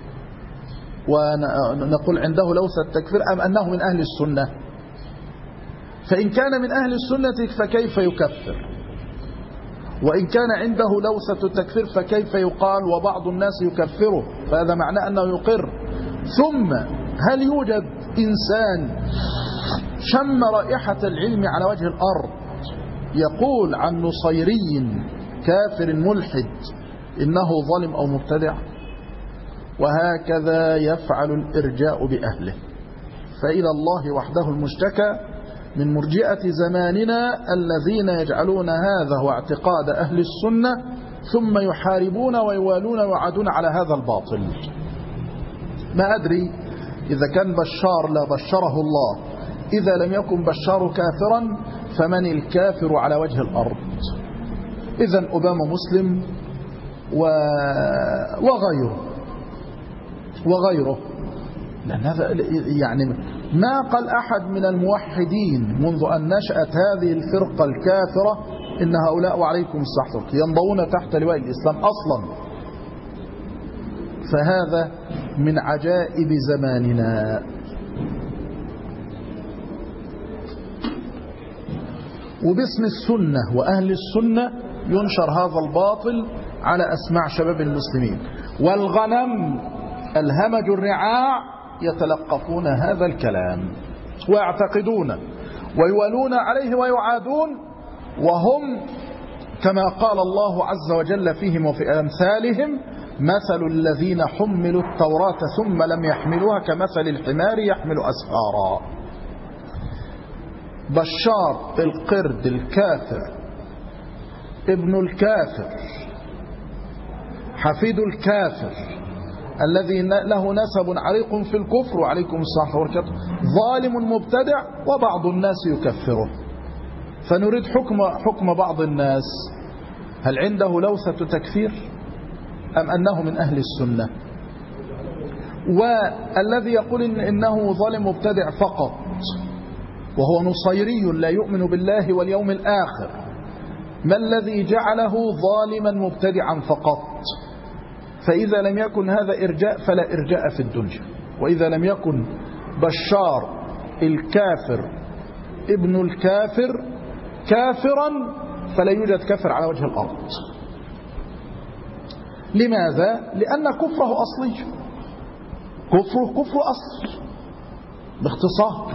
ونقول عنده لوثة تكفير، أم أنه من أهل السنة؟ فإن كان من أهل السنة فكيف يكفر؟ وإن كان عنده لوثة التكفير فكيف يقال وبعض الناس يكفره؟ فهذا معناه أنه يقر. ثم هل يوجد إنسان شم رائحة العلم على وجه الأرض يقول عن نصيري كافر ملحد إنه ظالم أو مبتدع؟ وهكذا يفعل الإرجاء بأهله. فإلى الله وحده المشتكى من مرجئة زماننا الذين يجعلون هذا هو اعتقاد أهل السنة، ثم يحاربون ويوالون ويعادون على هذا الباطل. ما أدري إذا كان بشار لا بشره الله، إذا لم يكن بشار كافرا فمن الكافر على وجه الأرض؟ إذن أوباما مسلم وغيره، لأن هذا يعني ما قال أحد من الموحدين منذ أن نشأت هذه الفرقة الكافرة إن هؤلاء وعليكم السحر ينضوون تحت لواء الإسلام أصلا. فهذا من عجائب زماننا. وباسم السنة وأهل السنة ينشر هذا الباطل على أسماع شباب المسلمين، والغنم الهمج الرعاع يتلقفون هذا الكلام ويعتقدون ويولون عليه ويعادون، وهم كما قال الله عز وجل فيهم وفي أمثالهم: مثل الذين حملوا التوراة ثم لم يحملوها كمثل الحمار يحمل أسفارا. بشار القرد الكافر، ابن الكافر، حفيد الكافر، الذي له نسب عريق في الكفر وعليكم الصحة والكفر، ظالم مبتدع وبعض الناس يكفره. فنريد حكم بعض الناس، هل عنده لوثة تكفير أم أنه من أهل السنة؟ والذي يقول إنه ظالم مبتدع فقط وهو نصيري لا يؤمن بالله واليوم الآخر، ما الذي جعله ظالما مبتدعا فقط؟ فإذا لم يكن هذا إرجاء فلا إرجاء في الدنيا. وإذا لم يكن بشار الكافر ابن الكافر كافرا فلا يوجد كافر على وجه الأرض. لماذا؟ لأن كفره أصلي، كفر أصل باختصار.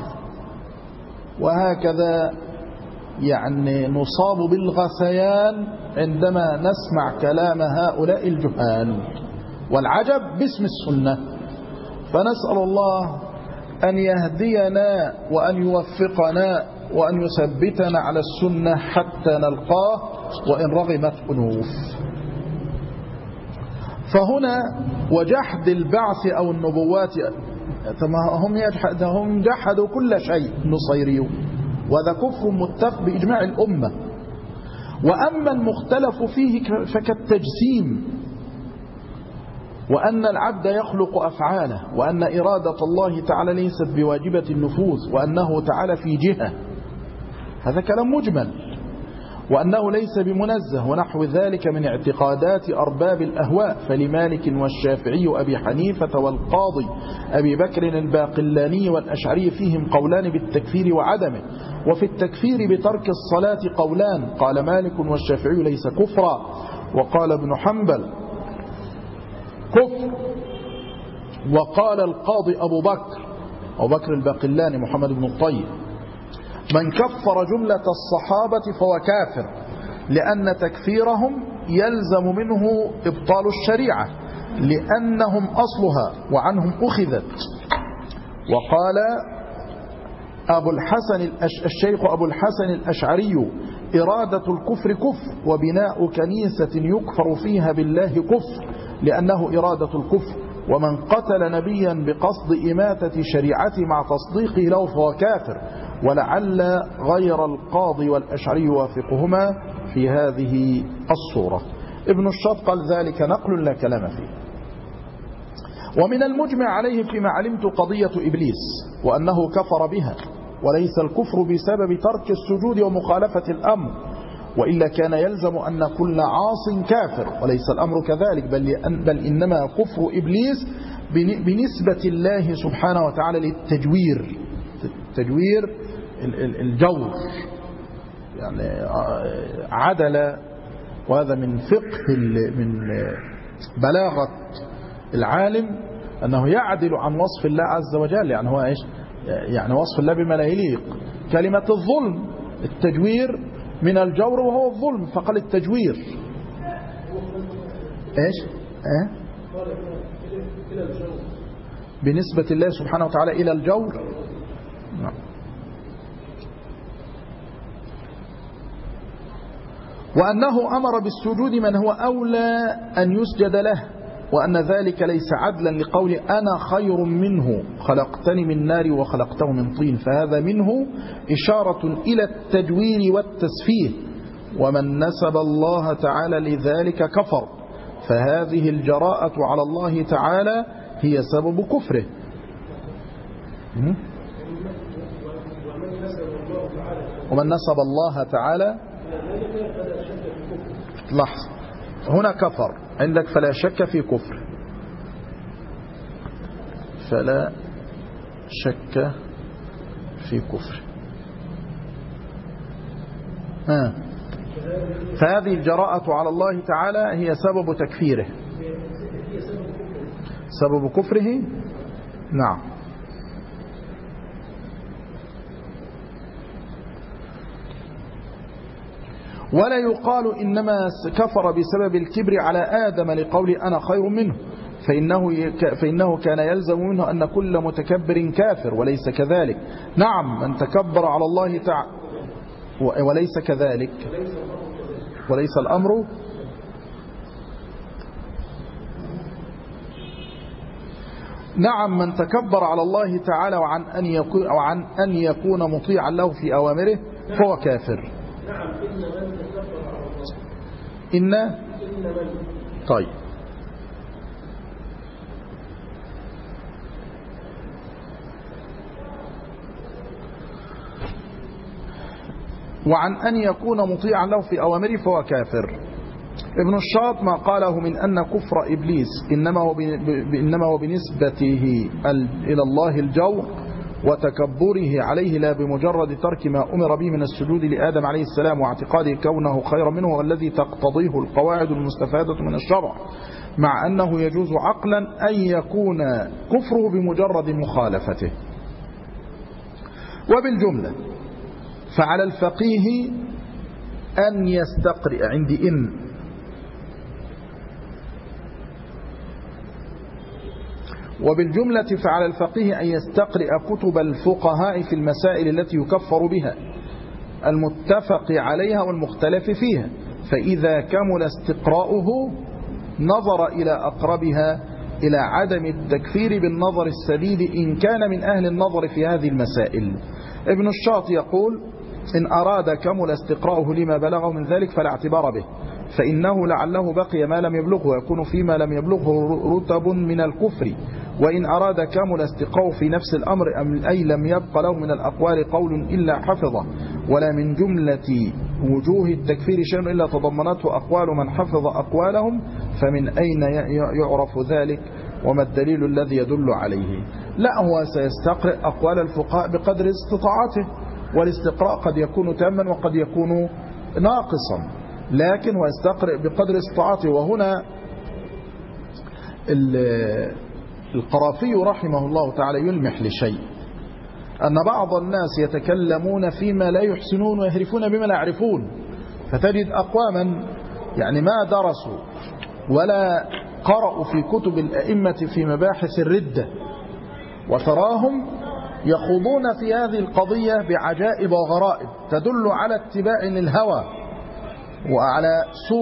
وهكذا يعني نصاب بالغثيان عندما نسمع كلام هؤلاء الجهال، والعجب باسم السنة. فنسأل الله أن يهدينا وأن يوفقنا وأن يثبتنا على السنة حتى نلقاه وإن رغمت أنوف. فهنا وجحد البعث أو النبوات، هم جحدوا كل شيء نصيريون، وهذا كفر متفق بإجماع الأمة. وأما المختلف فيه فكالتجسيم، وأن العبد يخلق أفعاله، وأن إرادة الله تعالى ليست بواجبة النفوذ، وأنه تعالى في جهة، هذا كلام مجمل، وأنه ليس بمنزه ونحو ذلك من اعتقادات أرباب الأهواء. فلمالك والشافعي وأبي حنيفة والقاضي أبي بكر الباقلاني والأشعري فيهم قولان بالتكفير وعدمه، وفي التكفير بترك الصلاة قولان، قال مالك والشافعي ليس كفرا، وقال ابن حنبل كفر، وقال القاضي أبو بكر الباقلاني محمد بن الطيب: من كفر جملة الصحابة فهو كافر، لأن تكفيرهم يلزم منه إبطال الشريعة، لأنهم أصلها وعنهم أخذت، وقال الشيخ أبو الحسن الأشعري: إرادة الكفر كفر، وبناء كنيسة يكفر فيها بالله كفر، لأنه إرادة الكفر، ومن قتل نبيا بقصد إماتة شريعته مع تصديقه له فهو كافر. ولعل غير القاضي والأشعري يوافقهما في هذه الصورة. ابن الشاط قال: ذلك نقل لا كلام فيه. ومن المجمع عليه فيما علمت قضية إبليس، وأنه كفر بها، وليس الكفر بسبب ترك السجود ومخالفة الأمر، وإلا كان يلزم أن كل عاص كافر، وليس الأمر كذلك، بل إنما كفر إبليس بنسبة الله سبحانه وتعالى للتجوير، تجوير الجور، يعني عدل. وهذا من فقه من بلاغة العالم أنه يعدل عن وصف الله عز وجل. يعني هو إيش؟ يعني وصف الله بما لا يليق. كلمة الظلم التجوير من الجور وهو الظلم، فقال التجوير إيش؟ بنسبة الله سبحانه وتعالى إلى الجور. نعم. وأنه أمر بالسجود من هو أولى أن يسجد له، وأن ذلك ليس عدلا لقول أنا خير منه خلقتني من نار وخلقته من طين، فهذا منه إشارة إلى التجوير والتسفيه. ومن نسب الله تعالى لذلك كفر، فهذه الجراءة على الله تعالى هي سبب كفره. ومن نسب الله تعالى، لحظة، هنا كفر عندك، فلا شك في كفر، فلا شك في كفر. فهذه الجراءة على الله تعالى هي سبب تكفيره، سبب كفره. نعم. ولا يقال إنما كفر بسبب الكبر على آدم لقول أنا خير منه، فإنه كان يلزم منه أن كل متكبر كافر، وليس كذلك. نعم، من تكبر على الله تعالى، وليس كذلك، وليس الأمر. نعم، من تكبر على الله تعالى وعن أن يكون مطيعا له في أوامره فهو كافر. نعم، إن من تكبر على الله. إن من. طيب. وعن أن يكون مطيعا له في أوامره فهو كافر. ابن الشاط ما قاله من أن كفر إبليس إنما هو بنسبته إلى الله الجور وتكبره عليه، لا بمجرد ترك ما أمر به من السجود لآدم عليه السلام واعتقاده كونه خيرا منه، والذي تقتضيه القواعد المستفادة من الشرع، مع أنه يجوز عقلا أن يكون كفره بمجرد مخالفته. وبالجملة فعلى الفقيه أن يستقرئ عندي إن وبالجملة فعلى الفقيه أن يستقرئ كتب الفقهاء في المسائل التي يكفر بها المتفق عليها والمختلف فيها، فإذا كمل استقراؤه نظر إلى أقربها إلى عدم التكفير بالنظر السديد إن كان من أهل النظر في هذه المسائل. ابن الشاط يقول: إن أراد كمل استقراؤه لما بلغه من ذلك فلا اعتبار به، فإنه لعله بقي ما لم يبلغه ويكون فيما لم يبلغه رتب من الكفر. وإن أراد كامل استقراءه في نفس الأمر أي لم يبق له من الأقوال قول إلا حفظه، ولا من جملة وجوه التكفير شيء إلا تضمنته أقوال من حفظ أقوالهم، فمن أين يعرف ذلك وما الدليل الذي يدل عليه؟ لا، هو سيستقرئ أقوال الفقهاء بقدر استطاعته، والاستقراء قد يكون تاما وقد يكون ناقصا، لكن هو يستقرئ بقدر استطاعته. وهنا القرافي رحمه الله تعالى يلمح لشيء، أن بعض الناس يتكلمون فيما لا يحسنون ويهرفون بما لا يعرفون، فتجد أقواما يعني ما درسوا ولا قرأوا في كتب الأئمة في مباحث الردة، وتراهم يخوضون في هذه القضية بعجائب وغرائب تدل على اتباع للهوى وعلى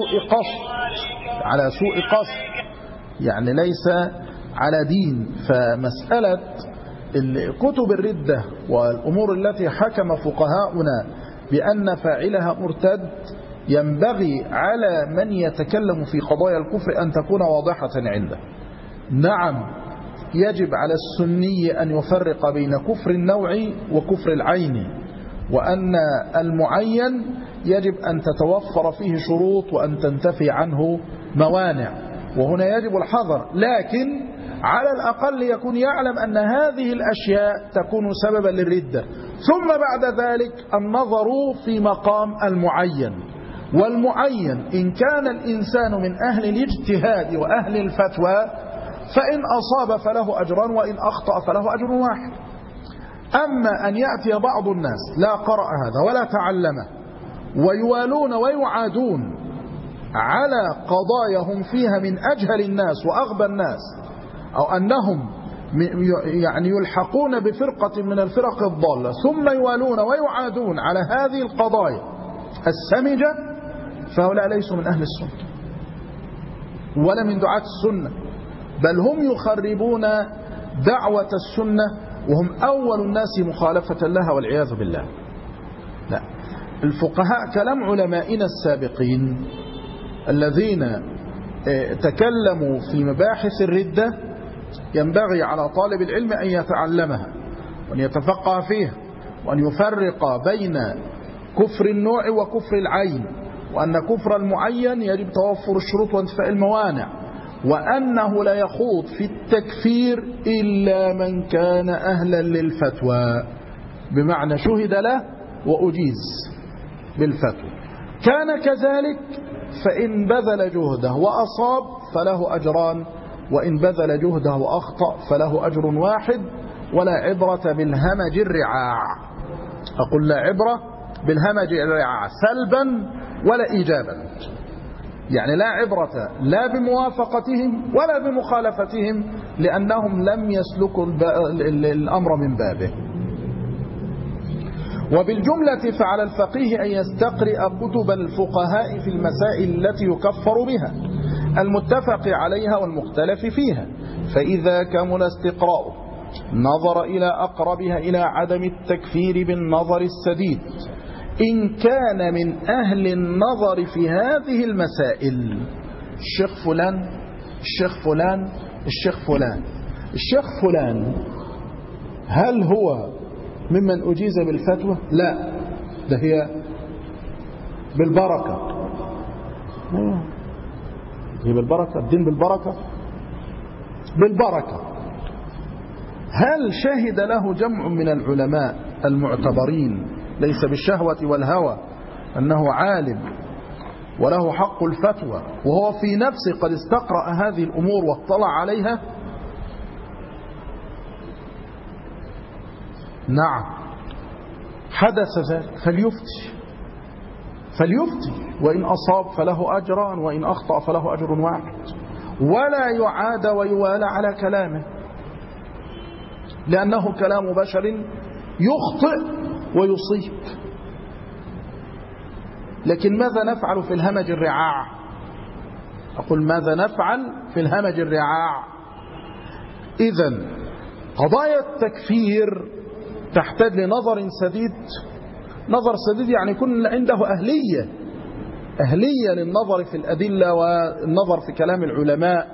سوء قصد يعني ليس على دين. فمسألة كتب الردة والأمور التي حكم فقهاؤنا بأن فاعلها مرتد ينبغي على من يتكلم في قضايا الكفر أن تكون واضحة عنده. نعم يجب على السني أن يفرق بين كفر النوع وكفر العين، وأن المعين يجب أن تتوفر فيه شروط وأن تنتفي عنه موانع، وهنا يجب الحذر، لكن على الأقل يكون يعلم أن هذه الأشياء تكون سببا للردة. ثم بعد ذلك النظر في مقام المعين، والمعين إن كان الإنسان من أهل الاجتهاد وأهل الفتوى فإن أصاب فله أجران وإن أخطأ فله أجر واحد. أما أن يأتي بعض الناس لا قرأ هذا ولا تعلمه ويوالون ويعادون على قضايا هم فيها من أجهل الناس وأغبى الناس، أو أنهم يعني يلحقون بفرقة من الفرق الضالة ثم يوالون ويعادون على هذه القضايا السمجة، فهؤلاء ليسوا من أهل السنة ولا من دعاة السنة، بل هم يخربون دعوة السنة وهم أول الناس مخالفة لها والعياذ بالله. لا، الفقهاء كلام علمائنا السابقين الذين تكلموا في مباحث الردة ينبغي على طالب العلم أن يتعلمها وأن يتفقه فيها وأن يفرق بين كفر النوع وكفر العين، وأن كفر المعين يجب توفر الشروط وانتفاء الموانع، وأنه لا يخوض في التكفير إلا من كان أهلا للفتوى، بمعنى شهد له وأجيز بالفتوى. كان كذلك فإن بذل جهده وأصاب فله أجران، وإن بذل جهده وأخطأ فله أجر واحد. ولا عبرة بالهمج الرعاع، أقول لا عبرة بالهمج الرعاع سلبا ولا إيجابا، يعني لا عبرة لا بموافقتهم ولا بمخالفتهم لأنهم لم يسلكوا الأمر من بابه. وبالجملة فعلى الفقيه أن يستقرئ كتب الفقهاء في المسائل التي يكفر بها المتفق عليها والمختلف فيها، فإذا كمل استقراؤه نظر إلى أقربها إلى عدم التكفير بالنظر السديد إن كان من أهل النظر في هذه المسائل. الشيخ فلان الشيخ فلان الشيخ فلان الشيخ فلان هل هو ممن أجيز بالفتوى؟ لا، ده هي بالبركة، هي بالبركة، الدين بالبركة، بالبركة. هل شهد له جمع من العلماء المعتبرين ليس بالشهوة والهوى أنه عالم وله حق الفتوى وهو في نفسه قد استقرأ هذه الأمور واطلع عليها؟ نعم حدث ذلك، فليفتي وإن أصاب فله أجران وإن أخطأ فله أجر واحد، ولا يعاد ويوالى على كلامه لأنه كلام بشر يخطئ ويصيب. لكن ماذا نفعل في الهمج الرعاع؟ أقول ماذا نفعل في الهمج الرعاع؟ إذن قضايا التكفير تحتاج لنظر سديد. نظر سديد يعني يكون عنده أهلية للنظر في الأدلة والنظر في كلام العلماء،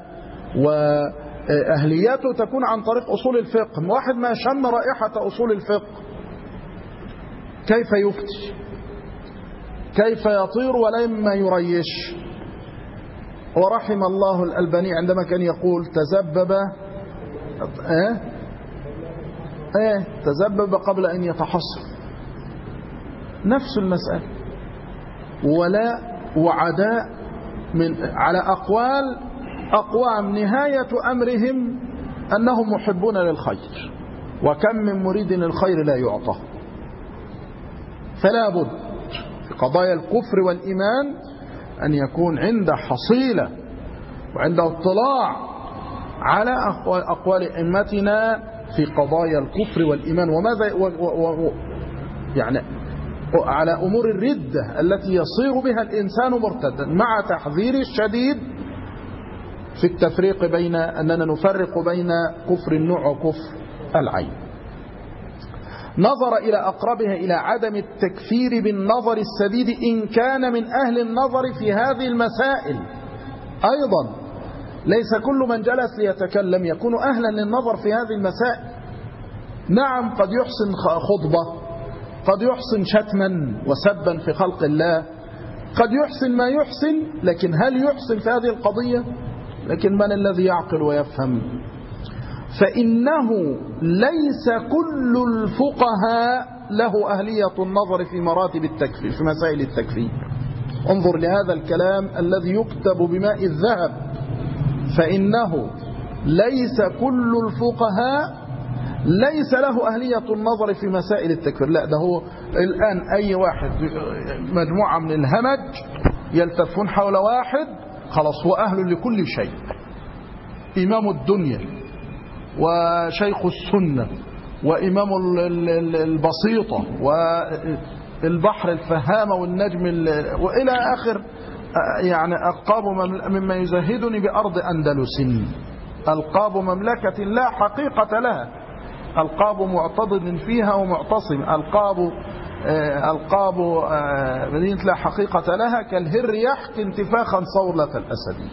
وأهليته تكون عن طريق أصول الفقه. واحد ما شم رائحة أصول الفقه كيف يفتي؟ كيف يطير ولما يريش؟ ورحم الله الألباني عندما كان يقول تذبب قبل أن يتحصر، نفس المسألة. ولا وعداء على أقوام نهاية أمرهم أنهم محبون للخير، وكم من مريد للخير لا يعطى. فلا بد في قضايا الكفر والإيمان أن يكون عنده حصيلة وعنده اطلاع على أقوال أئمتنا في قضايا الكفر والإيمان وماذا يعني على أمور الردة التي يصير بها الإنسان مرتدا، مع تحذير الشديد في التفريق بين أننا نفرق بين كفر النوع وكفر العين. نظر إلى أقربها إلى عدم التكفير بالنظر السديد إن كان من أهل النظر في هذه المسائل. أيضا ليس كل من جلس ليتكلم يكون أهلا للنظر في هذه المسائل. نعم قد يحسن خطبة، قد يحسن شتما وسبا في خلق الله، قد يحسن ما يحسن، لكن هل يحسن في هذه القضية؟ لكن من الذي يعقل ويفهم؟ فإنه ليس كل الفقهاء له أهلية النظر في مراتب التكفير، في مسائل التكفير. انظر لهذا الكلام الذي يكتب بماء الذهب، فإنه ليس كل الفقهاء ليس له أهلية النظر في مسائل التكفير. لا، ده هو الآن أي واحد مجموعة من الهمج يلتفون حول واحد خلاص هو أهل لكل شيء، إمام الدنيا وشيخ السنة وإمام البسيطة والبحر الفهامة والنجم وإلى آخر. يعني ألقاب مما يزهدني بأرض أندلس، ألقاب مملكة لا حقيقة لها، ألقاب معتضد فيها ومعتصم، ألقاب مدينة لا حقيقة لها كالهر يحكي انتفاخا صولة الأسد.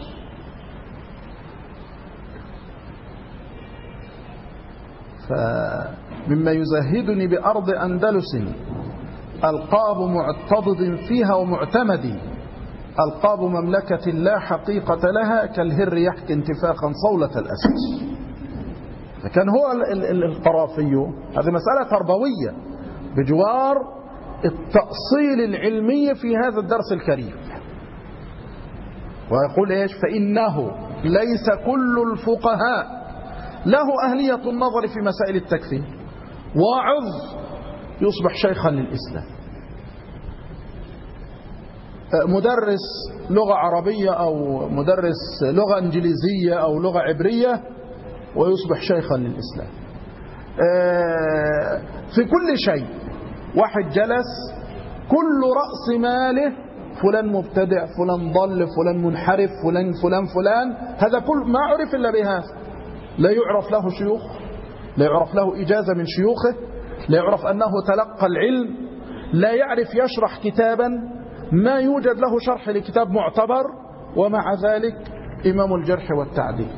فمما يزهدني بأرض أندلس ألقاب معتضد فيها ومعتمد، ألقاب مملكة لا حقيقة لها كالهر يحكي انتفاخا صولة الأسد. فكان هو القرافي، هذه مسألة تربوية بجوار التأصيل العلمي في هذا الدرس الكريم. ويقول إيش؟ فإنه ليس كل الفقهاء له أهلية النظر في مسائل التكفير. واعظ يصبح شيخا للإسلام، مدرس لغة عربية أو مدرس لغة إنجليزية أو لغة عبرية ويصبح شيخا للإسلام. في كل شيء واحد جلس كل رأس ماله فلان مبتدع، فلان ضل، فلان منحرف، فلان، هذا كل ما عرف إلا بهذا. لا يعرف له شيوخ، لا يعرف له إجازة من شيوخه، لا يعرف أنه تلقى العلم، لا يعرف يشرح كتابا، ما يوجد له شرح لكتاب معتبر، ومع ذلك إمام الجرح والتعديل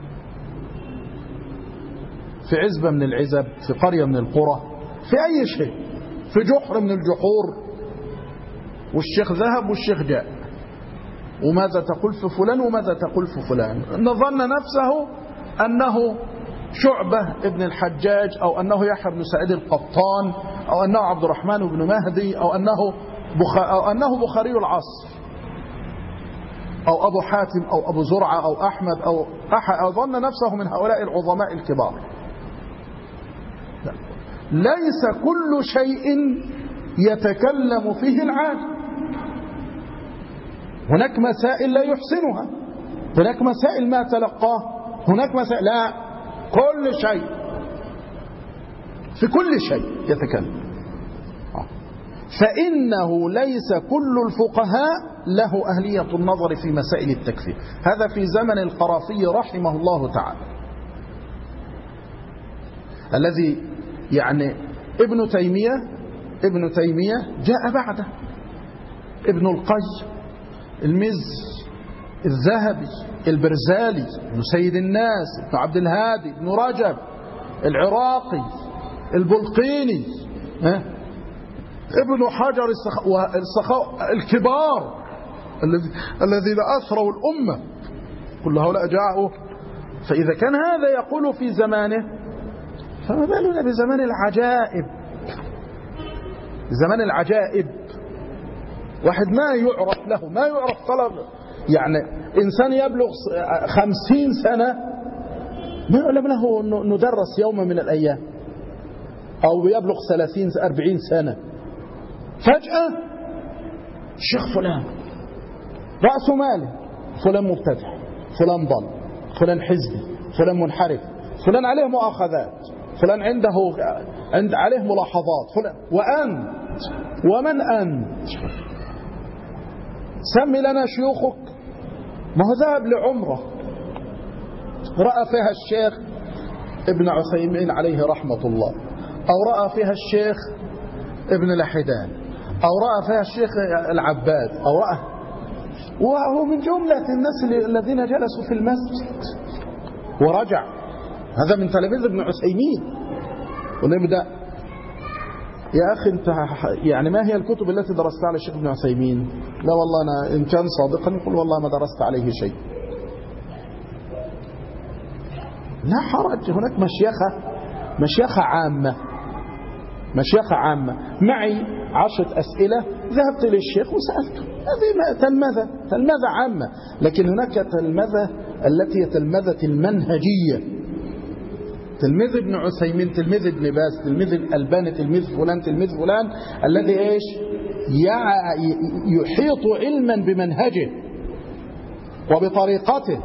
في عزبة من العزب، في قرية من القرى، في أي شيء، في جحر من الجحور، والشيخ ذهب والشيخ جاء، وماذا تقول في فلان وماذا تقول في فلان. نظن نفسه أنه شعبة ابن الحجاج، أو أنه يحيى بن سعيد القطان، أو أنه عبد الرحمن بن مهدي، أو أنه بخاري العصر، أو أبو حاتم، أو أبو زرعة، أو أحمد، أو ظن نفسه من هؤلاء العظماء الكبار. لا. ليس كل شيء يتكلم فيه العالم. هناك مسائل لا يحسنها، هناك مسائل ما تلقاه، هناك مسائل لا، كل شيء، في كل شيء يتكلم. فإنه ليس كل الفقهاء له أهلية النظر في مسائل التكفير. هذا في زمن القرافي رحمه الله تعالى، الذي يعني ابن تيمية جاء بعده، ابن القيم، المزي، الذهبي، البرزالي، ابن سيد الناس، ابن عبد الهادي، ابن رجب، العراقي، البلقيني، ابن حجر السخاء الكبار الذين أثروا الأمة، كل هؤلاء جاءوا. فإذا كان هذا يقول في زمانه، فما بالنا بزمان العجائب، زمان العجائب، واحد ما يعرف له، ما يعرف طلب، يعني إنسان يبلغ 50 سنة ما يعلم له ندرس يوم من الأيام، أو يبلغ 30-40 سنة، فجأة الشيخ فلان رأس ماله، فلان مبتدع، فلان ضل، فلان حزبي، فلان منحرف، فلان عليه مؤاخذات، فلان عليه ملاحظات، فلان وأنت ومن أنت؟ سمي لنا شيوخك. ما هو ذهب لعمره رأى فيها الشيخ ابن عثيمين عليه رحمة الله، أو رأى فيها الشيخ ابن لحدان، أو رأى فيها الشيخ العباد، أو رأى، وهو من جملة الناس الذين جلسوا في المسجد ورجع. هذا من تلاميذ ابن عثيمين. ونبدأ يا أخي أنت يعني ما هي الكتب التي درست على الشيخ ابن عثيمين؟ لا والله أنا إن كان صادقا يقول والله ما درست عليه شيء. لا حرج، هناك مشيخة عامة. معي 10 أسئلة ذهبت للشيخ وسألته، هذه تلمذة عامة. لكن هناك تلمذة التي هي تلمذة المنهجية، تلميذ ابن عثيمين، تلميذ ابن باز، تلميذ الألباني، تلميذ فلان الذي ايش يحيط علما بمنهجه وبطريقته.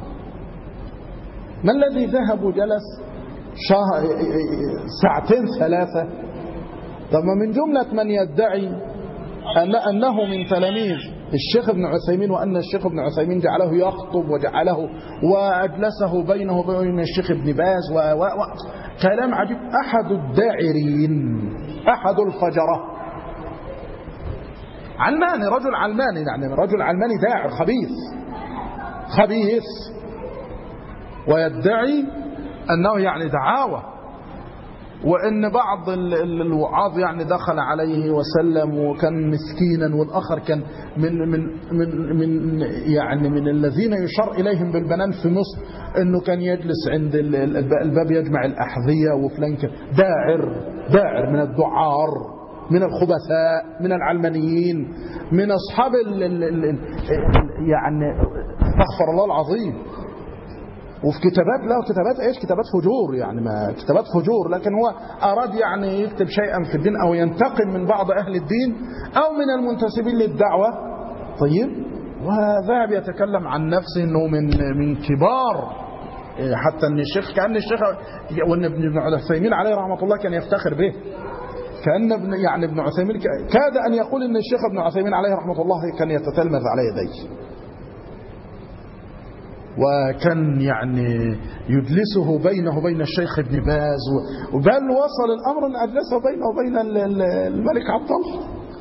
ما الذي ذهب وجلس ساعتين 3؟ طب من جملة من يدعي أنه من تلاميذ الشيخ ابن عثيمين، وأن الشيخ ابن عثيمين جعله يخطب وأجلسه بينه وبين الشيخ ابن باز كلام عجيب. أحد الداعرين، أحد الفجرة، علماني، رجل علماني، يعني رجل علماني داعر خبيث، ويدعي أنه يعني دعاوى، وأن بعض الوعاظ يعني دخل عليه وسلم وكان مسكينا، والآخر كان من الذين يشار إليهم بالبنان في مصر، أنه كان يجلس عند الباب يجمع الأحذية، وفلان داعر من الدعار، من الخبثاء، من العلمانيين، من أصحاب يعني استغفر الله العظيم. وفي كتابات له كتابات فجور، يعني ما كتابات فجور، لكن هو أراد يعني يكتب شيئا في الدين أو ينتقم من بعض أهل الدين أو من المنتسبين للدعوة. طيب، وذهب يتكلم عن نفسه أنه من كبار، حتى أن الشيخ كأن الشيخ وأن ابن عثيمين عليه رحمة الله كان يفتخر به، كأن ابن عثيمين كاد أن يقول أن الشيخ ابن عثيمين عليه رحمة الله كان يتتلمذ على يديه، وكان يعني يجلسه بينه وبين الشيخ ابن باز، بل وصل الأمر أن أجلسه بينه وبين الملك عبد الله.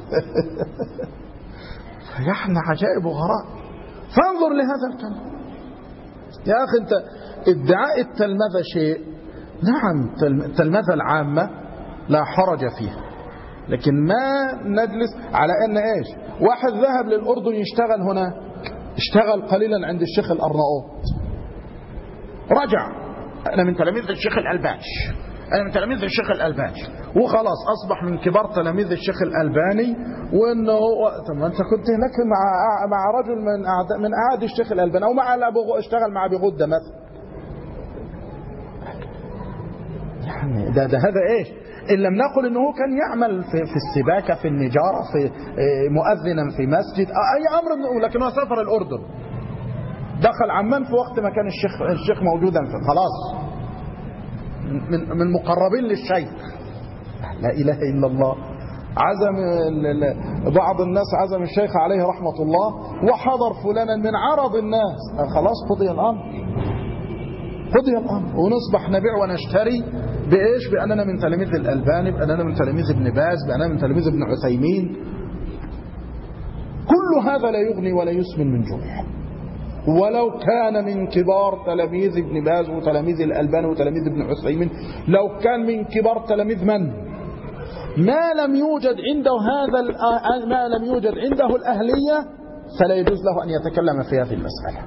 فيحن عجائب وغراء. فانظر لهذا الكلام يا أخي. أنت ادعاء التلمذة شيء، نعم، التلمذة العامة لا حرج فيها، لكن ما نجلس على أن إيش واحد ذهب للأردن يشتغل هنا، اشتغل قليلا عند الشيخ الأرناؤوط، رجع أنا من تلاميذ الشيخ الألباني، وخلاص أصبح من كبار تلاميذ الشيخ الألباني. وأنه طب أنت كنت هناك مع رجل من أعاد الشيخ الألباني، أو مع اشتغل مع أبي غدة مثلا، يعني ده هذا إيش؟ إن لم نقل أنه كان يعمل في السباكة، في النجارة، في مؤذنا في مسجد، أي أمر، لكنه سافر الأردن، دخل عمان في وقت ما كان الشيخ موجودا، خلاص من مقربين للشيخ. لا إله إلا الله. عزم بعض الناس عزم الشيخ عليه رحمة الله، وحضر فلانا من عرض الناس، خلاص قضي الأمر، ونصبح نبيع ونشتري بإيش؟ بأننا من تلاميذ الألباني، بأننا من تلاميذ ابن باز، بأننا من تلاميذ ابن عثيمين. كل هذا لا يغني ولا يسمن من جوع، ولو كان من كبار تلاميذ ابن باز وتلاميذ الألباني وتلاميذ ابن عثيمين، لو كان من كبار تلاميذ ما لم يوجد عنده الأهلية، فلا يجوز له أن يتكلم في هذه المسألة.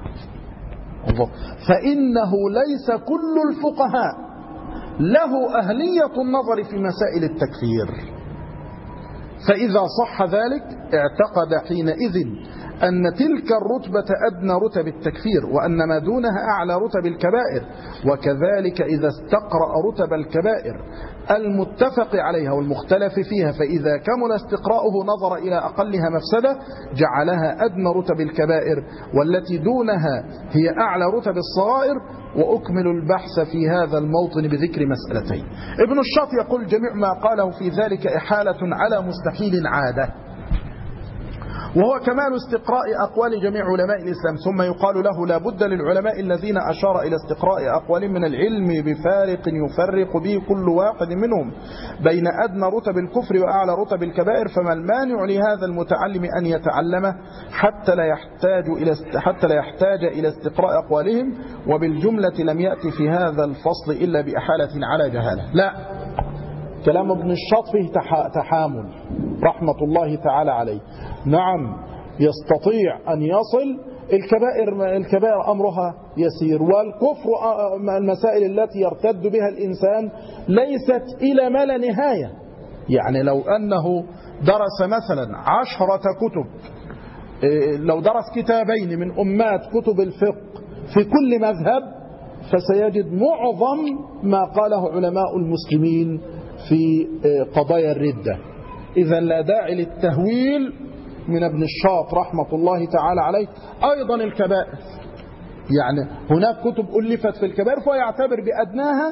فإنه ليس كل الفقهاء له أهلية النظر في مسائل التكفير. فإذا صح ذلك اعتقد حينئذ أن تلك الرتبة أدنى رتب التكفير، وأن ما دونها أعلى رتب الكبائر. وكذلك إذا استقرأ رتب الكبائر المتفق عليها والمختلف فيها، فإذا كمل استقراؤه نظر إلى أقلها مفسدة جعلها أدنى رتب الكبائر، والتي دونها هي أعلى رتب الصغائر. وأكمل البحث في هذا الموطن بذكر مسألتين. ابن الشاط يقول جميع ما قاله في ذلك إحالة على مستحيل عادة، وهو كمال استقراء أقوال جميع علماء الإسلام. ثم يقال له لا بد للعلماء الذين أشار إلى استقراء أقوال من العلم بفارق يفرق به كل واحد منهم بين أدنى رتب الكفر وأعلى رتب الكبائر، فما المانع لهذا المتعلم أن يتعلمه حتى لا يحتاج إلى استقراء أقوالهم؟ وبالجملة لم يأتي في هذا الفصل إلا بإحالة على جهالة. لا، كلام ابن الشاط فيه تحامل رحمة الله تعالى عليه. نعم، يستطيع أن يصل. الكبائر أمرها يسير، والكفر المسائل التي يرتد بها الإنسان ليست إلى ما لا نهاية. يعني لو أنه درس مثلا 10 كتب، لو درس كتابين من أمات كتب الفقه في كل مذهب، فسيجد معظم ما قاله علماء المسلمين في قضايا الردة. إذا لا داعي للتهويل من ابن الشاط رحمة الله تعالى عليه. أيضا الكبائر، يعني هناك كتب ألفت في الكبائر فيعتبر بأدناها،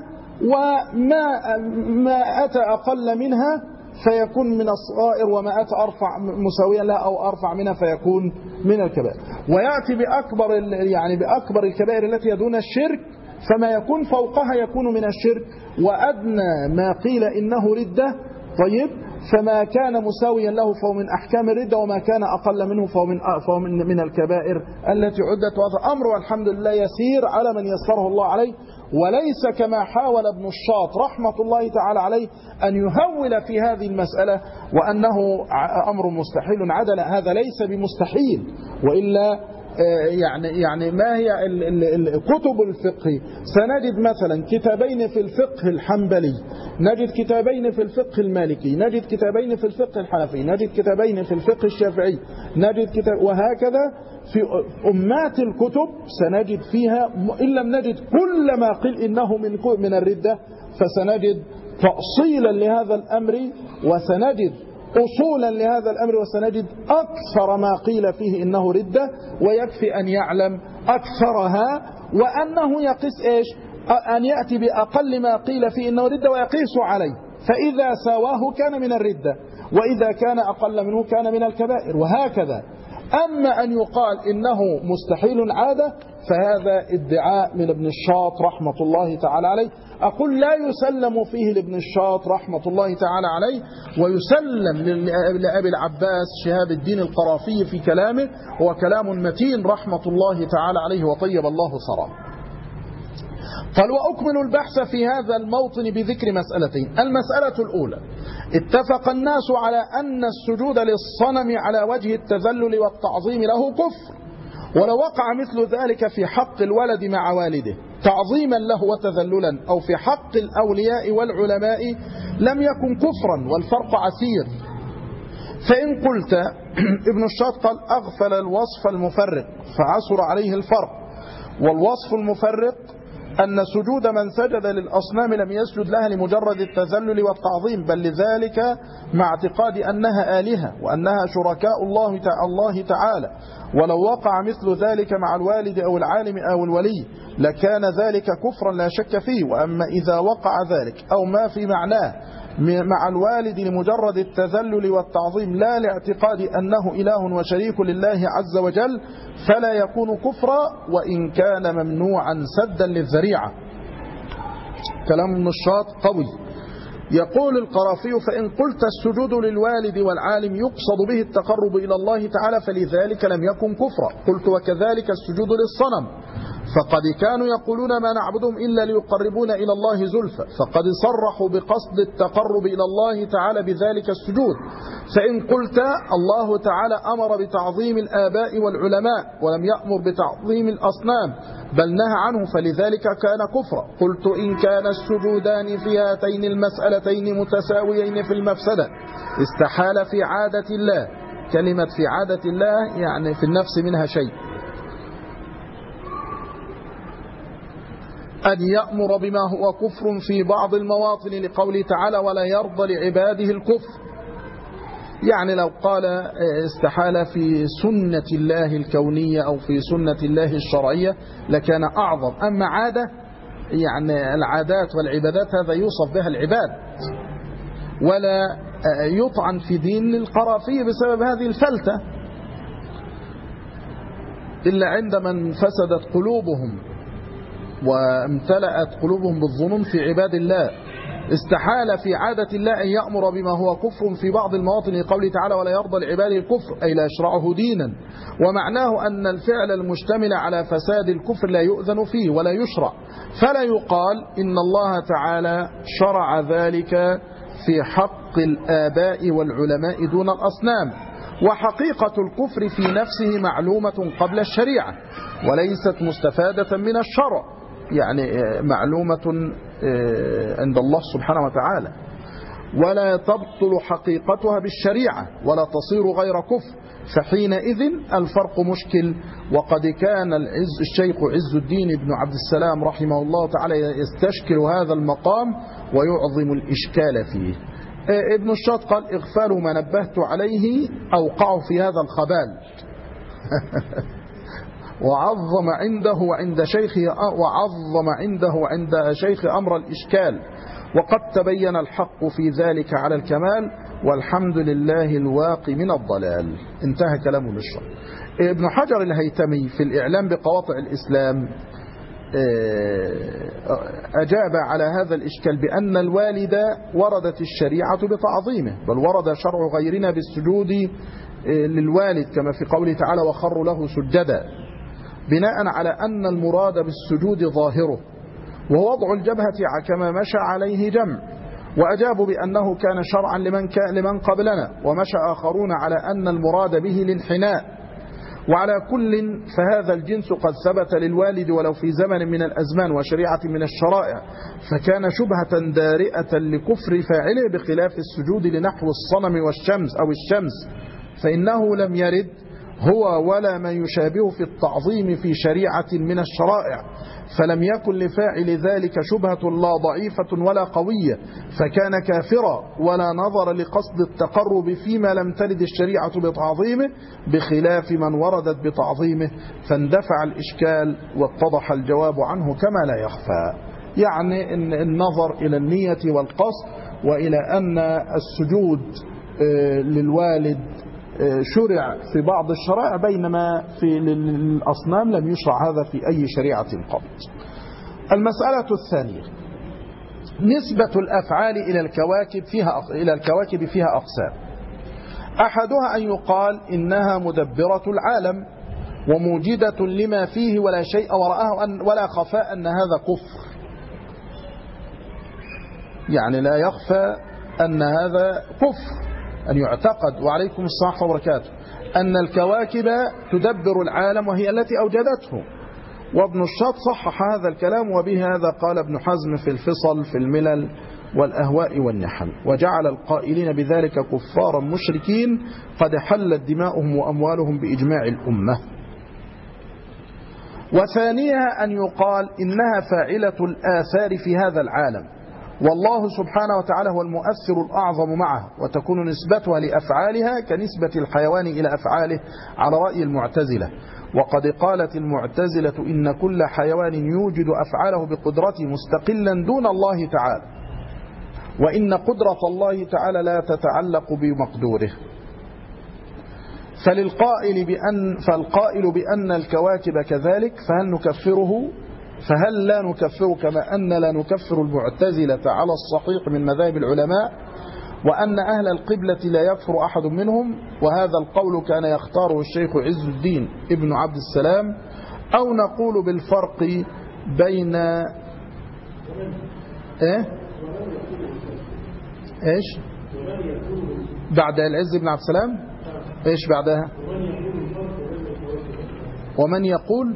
وما أتى أقل منها فيكون من الصغائر، وما أتى أرفع مساويا لها أو أرفع منها فيكون من الكبائر. ويأتي بأكبر الكبائر التي دون الشرك، فما يكون فوقها يكون من الشرك، وأدنى ما قيل إنه ردة. طيب، فما كان مساويا له فهو من أحكام الردة، وما كان أقل منه فهو من الكبائر التي عدت. وهذا أمر والحمد لله يسير على من يسره الله عليه، وليس كما حاول ابن الشاط رحمة الله تعالى عليه أن يهول في هذه المسألة وأنه أمر مستحيل عدل. هذا ليس بمستحيل، وإلا يعني ما هي كتب الفقه؟ سنجد مثلا كتابين في الفقه الحنبلي، نجد كتابين في الفقه المالكي، نجد كتابين في الفقه الحنفي، نجد كتابين في الفقه الشافعي، نجد كتاب، وهكذا في أمات الكتب سنجد فيها، إن لم نجد كل ما قيل إنه من الردة، فسنجد تأصيلا لهذا الأمر، وسنجد أصولا لهذا الأمر، وسنجد أكثر ما قيل فيه إنه ردة. ويكفي أن يعلم أكثرها، وأنه يقيس إيش؟ أن يأتي بأقل ما قيل فيه إنه ردة ويقيس عليه، فإذا سواه كان من الردة، وإذا كان أقل منه كان من الكبائر، وهكذا. أما أن يقال إنه مستحيل عادة فهذا ادعاء من ابن الشاط رحمة الله تعالى عليه. أقول لا يسلم فيه لابن الشاط رحمة الله تعالى عليه، ويسلم لأبي العباس شهاب الدين القرافي في كلامه، هو كلام متين رحمة الله تعالى عليه وطيب الله ثراه. قال وأكمل البحث في هذا الموطن بذكر مسألتين. المسألة الأولى: اتفق الناس على أن السجود للصنم على وجه التذلل والتعظيم له كفر، ولو وقع مثل ذلك في حق الولد مع والده تعظيما له وتذللا، أو في حق الأولياء والعلماء لم يكن كفرا، والفرق عسير. فإن قلت ابن الشاط قال أغفل الوصف المفرق فعسر عليه الفرق، والوصف المفرق أن سجود من سجد للأصنام لم يسجد لها لمجرد التذلل والتعظيم، بل لذلك مع اعتقاد أنها آلهة وأنها شركاء الله تعالى. ولو وقع مثل ذلك مع الوالد أو العالم أو الولي لكان ذلك كفرا لا شك فيه. وأما إذا وقع ذلك أو ما في معناه مع الوالد لمجرد التذلل والتعظيم لا لاعتقاد أنه إله وشريك لله عز وجل فلا يكون كفرا، وإن كان ممنوعا سدا للذريعة. كلام النشاط قوي. يقول القرافي: فإن قلت السجود للوالد والعالم يقصد به التقرب إلى الله تعالى فلذلك لم يكن كفرا. قلت: وكذلك السجود للصنم، فقد كانوا يقولون ما نعبدهم إلا ليقربون إلى الله زلفى، فقد صرحوا بقصد التقرب إلى الله تعالى بذلك السجود. فإن قلت الله تعالى أمر بتعظيم الآباء والعلماء ولم يأمر بتعظيم الأصنام بل نهى عنه فلذلك كان كفرا. قلت: إن كان السجودان في هاتين المسألتين متساويين في المفسدة استحال في عادة الله كلمة في عادة الله يعني في النفس منها شيء. أن يأمر بما هو كفر في بعض المواطن لقوله تعالى ولا يرضى لعباده الكفر. يعني لو قال استحال في سنة الله الكونية أو في سنة الله الشرعية لكان أعظم. أما عادة يعني العادات والعبادات هذا يوصف بها العباد، ولا يطعن في دين القرافية بسبب هذه الفلتة إلا عندما انفسدت قلوبهم وامتلأت قلوبهم بالظنون في عباد الله. استحال في عادة الله أن يأمر بما هو كفر في بعض المواطن لقوله تعالى ولا يرضى لعباده الكفر أي لا يشرعه دينا، ومعناه أن الفعل المشتمل على فساد الكفر لا يؤذن فيه ولا يشرع، فلا يقال إن الله تعالى شرع ذلك في حق الآباء والعلماء دون الأصنام. وحقيقة الكفر في نفسه معلومة قبل الشريعة وليست مستفادة من الشرع، يعني معلومة عند الله سبحانه وتعالى، ولا تبطل حقيقتها بالشريعة ولا تصير غير كفر، فحينئذ الفرق مشكل. وقد كان الشيخ عز الدين بن عبد السلام رحمه الله تعالى يستشكل هذا المقام ويعظم الإشكال فيه. ابن الشاط قال إغفال ما نبهت عليه أوقع في هذا الخبال وعظم عنده وعند شيخ أمر الإشكال، وقد تبين الحق في ذلك على الكمال والحمد لله الواقي من الضلال. انتهى كلامه للشرح. ابن حجر الهيتمي في الإعلام بقواطع الإسلام أجاب على هذا الإشكال بأن الوالد وردت الشريعة بتعظيمه، بل ورد شرع غيرنا بالسجود للوالد كما في قوله تعالى وخروا له سجدا، بناء على أن المراد بالسجود ظاهره وهو وضع الجبهة كما مشى عليه جمع. وأجابوا بأنه كان شرعا لمن قبلنا، ومشى آخرون على أن المراد به الانحناء. وعلى كل فهذا الجنس قد ثبت للوالد ولو في زمن من الأزمان وشريعة من الشرائع، فكان شبهة دارئة لكفر فاعله، بخلاف السجود لنحو الصنم والشمس أو الشمس فإنه لم يرد هو ولا ما يشابه في التعظيم في شريعة من الشرائع، فلم يكن لفاعل ذلك شبهة لا ضعيفة ولا قوية، فكان كافرا ولا نظر لقصد التقرب فيما لم ترد الشريعة بتعظيمه، بخلاف من وردت بتعظيمه، فاندفع الإشكال واتضح الجواب عنه كما لا يخفى. يعني النظر إلى النية والقصد، وإلى أن السجود للوالد شرع في بعض الشرائع بينما في الأصنام لم يشرع هذا في أي شريعة قبل. المسألة الثانية نسبة الأفعال إلى الكواكب فيها أقسام. أحدها أن يقال إنها مدبرة العالم وموجدة لما فيه ولا شيء وراءها ولا خفاء أن هذا كفر، يعني لا يخفى أن هذا كفر، أن يعتقد وعليكم الصحة وبركاته أن الكواكب تدبر العالم وهي التي أوجدته. وابن الشاط صحح هذا الكلام، وبه هذا قال ابن حزم في الفصل في الملل والأهواء والنحل، وجعل القائلين بذلك كفارا مشركين قد حلت دماؤهم وأموالهم بإجماع الأمة. وثانيها أن يقال إنها فاعلة الآثار في هذا العالم، والله سبحانه وتعالى هو المؤثر الأعظم معه، وتكون نسبتها لأفعالها كنسبة الحيوان إلى أفعاله على رأي المعتزلة. وقد قالت المعتزلة إن كل حيوان يوجد أفعاله بقدرته مستقلا دون الله تعالى، وإن قدرة الله تعالى لا تتعلق بمقدوره. فالقائل بأن الكواكب كذلك فهل لا نكفر كما أن لا نكفر المعتزلة على الصحيح من مذاهب العلماء، وأن أهل القبلة لا يكفر أحد منهم؟ وهذا القول كان يختاره الشيخ عز الدين ابن عبد السلام. أو نقول بالفرق بين إيش بعد العز بن عبد السلام إيش بعدها؟ ومن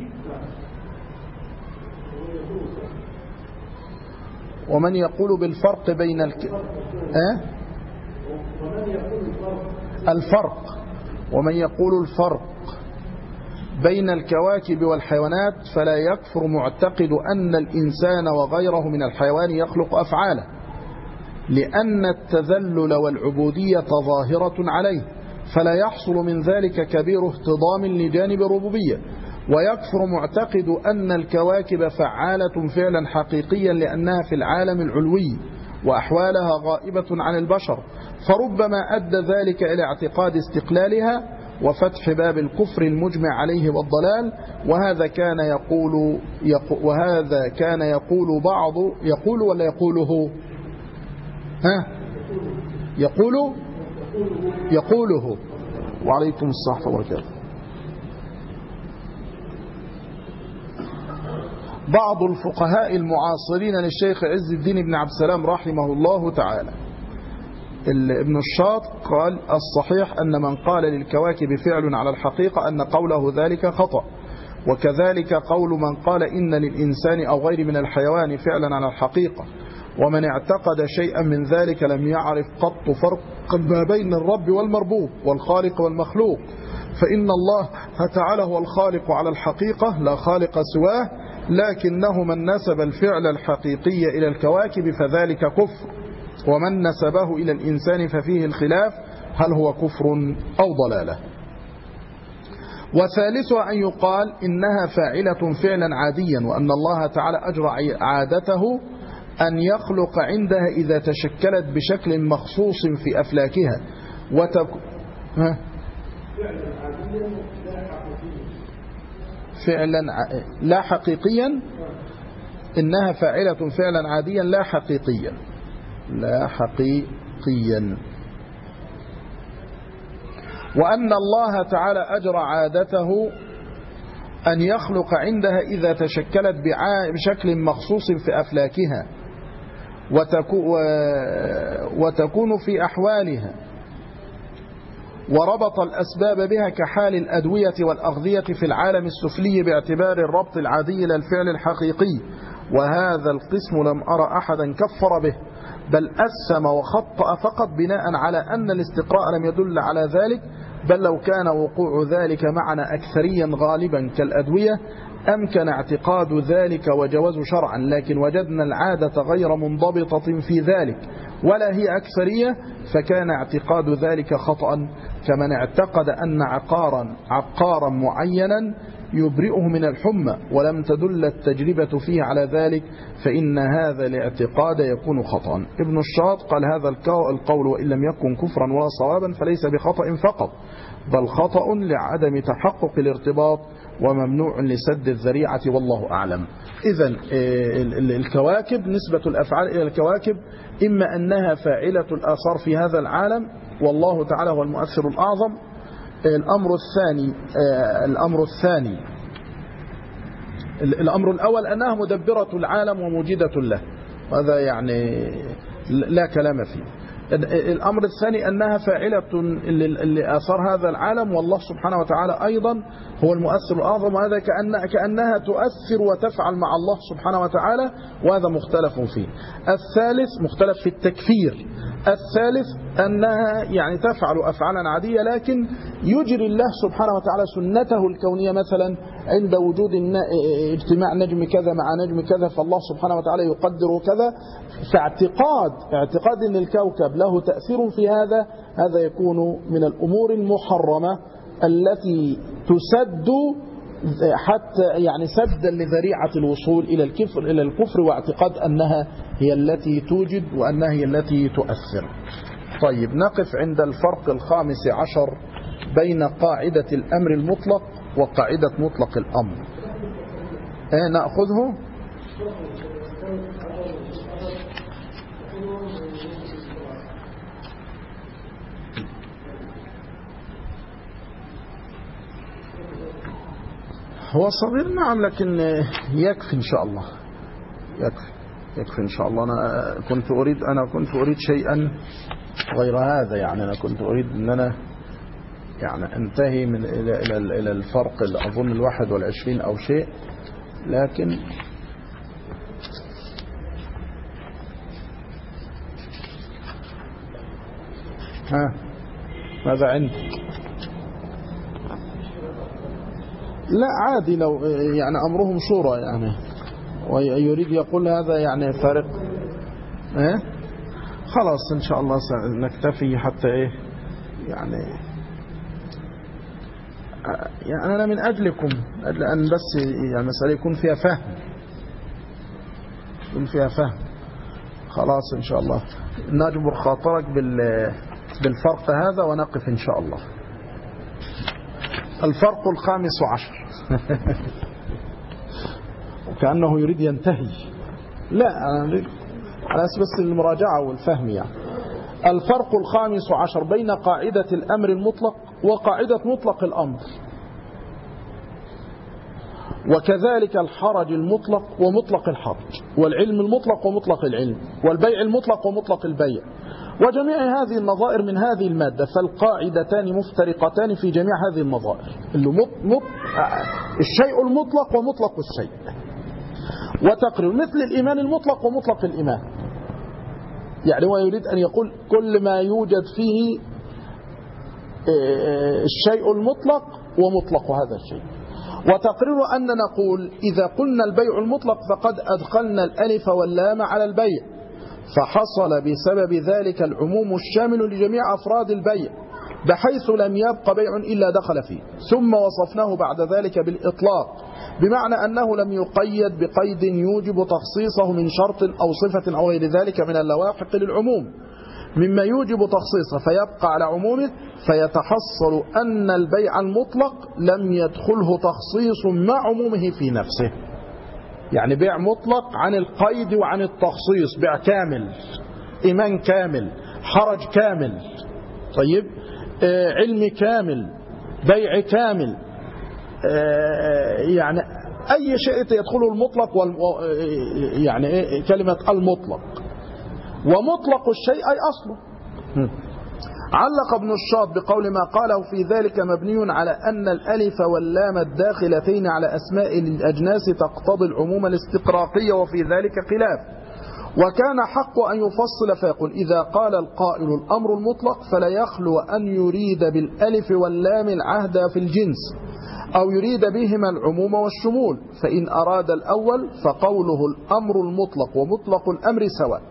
يقول بالفرق بين الفرق ومن يقول الفرق بين الكواكب والحيوانات فلا يكفر معتقد أن الإنسان وغيره من الحيوان يخلق أفعاله، لأن التذلل والعبودية ظاهرة عليه، فلا يحصل من ذلك كبير اهتضام لجانب الربوبية. ويكفر معتقد أن الكواكب فعالة فعلا حقيقيا لأنها في العالم العلوي وأحوالها غائبة عن البشر، فربما أدى ذلك إلى اعتقاد استقلالها وفتح باب الكفر المجمع عليه والضلال. وهذا كان يقول بعض يقول ولا يقوله يقوله وعليكم الصحة وبركاته بعض الفقهاء المعاصرين للشيخ عز الدين بن عبد السلام رحمه الله تعالى. ابن الشاط قال الصحيح أن من قال للكواكب فعل على الحقيقة أن قوله ذلك خطأ، وكذلك قول من قال إن للإنسان أو غير من الحيوان فعلا على الحقيقة. ومن اعتقد شيئا من ذلك لم يعرف قط فرق ما بين الرب والمربوب والخالق والمخلوق، فإن الله تعالى هو الخالق على الحقيقة لا خالق سواه، لكنه من نسب الفعل الحقيقي إلى الكواكب فذلك كفر، ومن نسبه إلى الإنسان ففيه الخلاف هل هو كفر أو ضلالة. وثالثها أن يقال إنها فاعلة فعلا عاديا، وأن الله تعالى أجرى عادته أن يخلق عندها إذا تشكلت بشكل مخصوص في أفلاكها فعلا لا حقيقيا. إنها فاعلة فعلا عاديا لا حقيقيا وأن الله تعالى أجرى عادته أن يخلق عندها إذا تشكلت بشكل مخصوص في أفلاكها وتكون في أحوالها، وربط الأسباب بها كحال الأدوية والأغذية في العالم السفلي باعتبار الربط العادي للفعل الحقيقي. وهذا القسم لم أرى أحدا كفر به، بل أسم وخطأ فقط بناء على أن الاستقراء لم يدل على ذلك، بل لو كان وقوع ذلك معنى أكثريا غالبا كالأدوية أمكن اعتقاد ذلك وجوز شرعا، لكن وجدنا العادة غير منضبطة في ذلك ولا هي أكثرية، فكان اعتقاد ذلك خطأ. كمن اعتقد أن عقارا معينا يبرئه من الحمى ولم تدل التجربة فيه على ذلك، فإن هذا الاعتقاد يكون خطأ. ابن الشاط قال هذا القول وإن لم يكن كفرا ولا صوابا فليس بخطأ فقط، بل خطأ لعدم تحقق الارتباط وممنوع لسد الذريعة والله أعلم. إذن الكواكب نسبة الأفعال إلى الكواكب إما أنها فاعلة الآثار في هذا العالم والله تعالى هو المؤثر الأعظم. الأمر الأول أنها مدبرة العالم وموجدة له، وهذا يعني لا كلام فيه. الأمر الثاني أنها فاعلة لآثار هذا العالم والله سبحانه وتعالى أيضا هو المؤثر الأعظم، وهذا كأنها تؤثر وتفعل مع الله سبحانه وتعالى، وهذا مختلف فيه. الثالث مختلف في التكفير. الثالث أنها يعني تفعل أفعالا عادية، لكن يجري الله سبحانه وتعالى سنته الكونية، مثلا عند وجود اجتماع نجم كذا مع نجم كذا فالله سبحانه وتعالى يقدر كذا. فاعتقاد أن الكوكب له تأثير في هذا يكون من الأمور المحرمة التي تسد حتى يعني سدا لذريعة الوصول إلى الكفر واعتقاد أنها هي التي توجد وأنها هي التي تؤثر. طيب نقف عند الفرق الخامس عشر بين قاعدة الأمر المطلق وقاعدة مطلق الأمر. نأخذه. هو صغير نعم، لكن يكفي إن شاء الله، يكفي إن شاء الله. أنا كنت أريد شيئا غير هذا، يعني أنا كنت أريد أن أنا يعني أنتهي من إلى الفرق أظن 21 أو شيء، لكن ماذا عندك؟ لا عادي، لو يعني أمرهم شورى يعني، ويريد يقول هذا يعني فارق. إيه؟ خلاص إن شاء الله سنكتفي حتى إيه يعني أنا من أجلكم، أن بس يعني المسألة يكون فيها فهم، خلاص إن شاء الله نجبر خاطرك بالفرق هذا ونقف إن شاء الله. الفرق 15 وكأنه يريد ينتهي، لا على أساس بس المراجعة والفهم يعني. الفرق 15 بين قاعدة الأمر المطلق وقاعدة مطلق الأمر، وكذلك الحرج المطلق ومطلق الحرج، والعلم المطلق ومطلق العلم، والبيع المطلق ومطلق البيع، وجميع هذه النظائر من هذه المادة. فالقاعدتان مفترقتان في جميع هذه النظائر، اللي الشيء المطلق ومطلق الشيء، وتقرير مثل الإيمان المطلق ومطلق الإيمان. يعني هو يريد أن يقول كل ما يوجد فيه الشيء المطلق ومطلق هذا الشيء. وتقرير أن نقول إذا قلنا البيع المطلق فقد أدخلنا الألف واللام على البيع، فحصل بسبب ذلك العموم الشامل لجميع أفراد البيع، بحيث لم يبق بيع إلا دخل فيه. ثم وصفناه بعد ذلك بالإطلاق، بمعنى أنه لم يقيد بقيد يوجب تخصيصه من شرط أو صفة أو غير ذلك من اللواحق للعموم مما يوجب تخصيصه فيبقى على عمومه، فيتحصل أن البيع المطلق لم يدخله تخصيص مع عمومه في نفسه. يعني بيع مطلق عن القيد وعن التخصيص، بيع كامل، إيمان كامل، حرج كامل، طيب علم كامل، بيع كامل، يعني أي شيء يدخله المطلق يعني كلمة المطلق. ومطلق الشيء أي أصله. علق ابن الشاط بقول ما قاله في ذلك مبني على أن الألف واللام الداخلتين على أسماء الأجناس تقتضي العموم الاستقراقية، وفي ذلك خلاف. وكان حق أن يفصل فيقول إذا قال القائل الأمر المطلق فلا يخلو أن يريد بالألف واللام العهد في الجنس، أو يريد بهما العموم والشمول. فإن أراد الأول فقوله الأمر المطلق ومطلق الأمر سواء.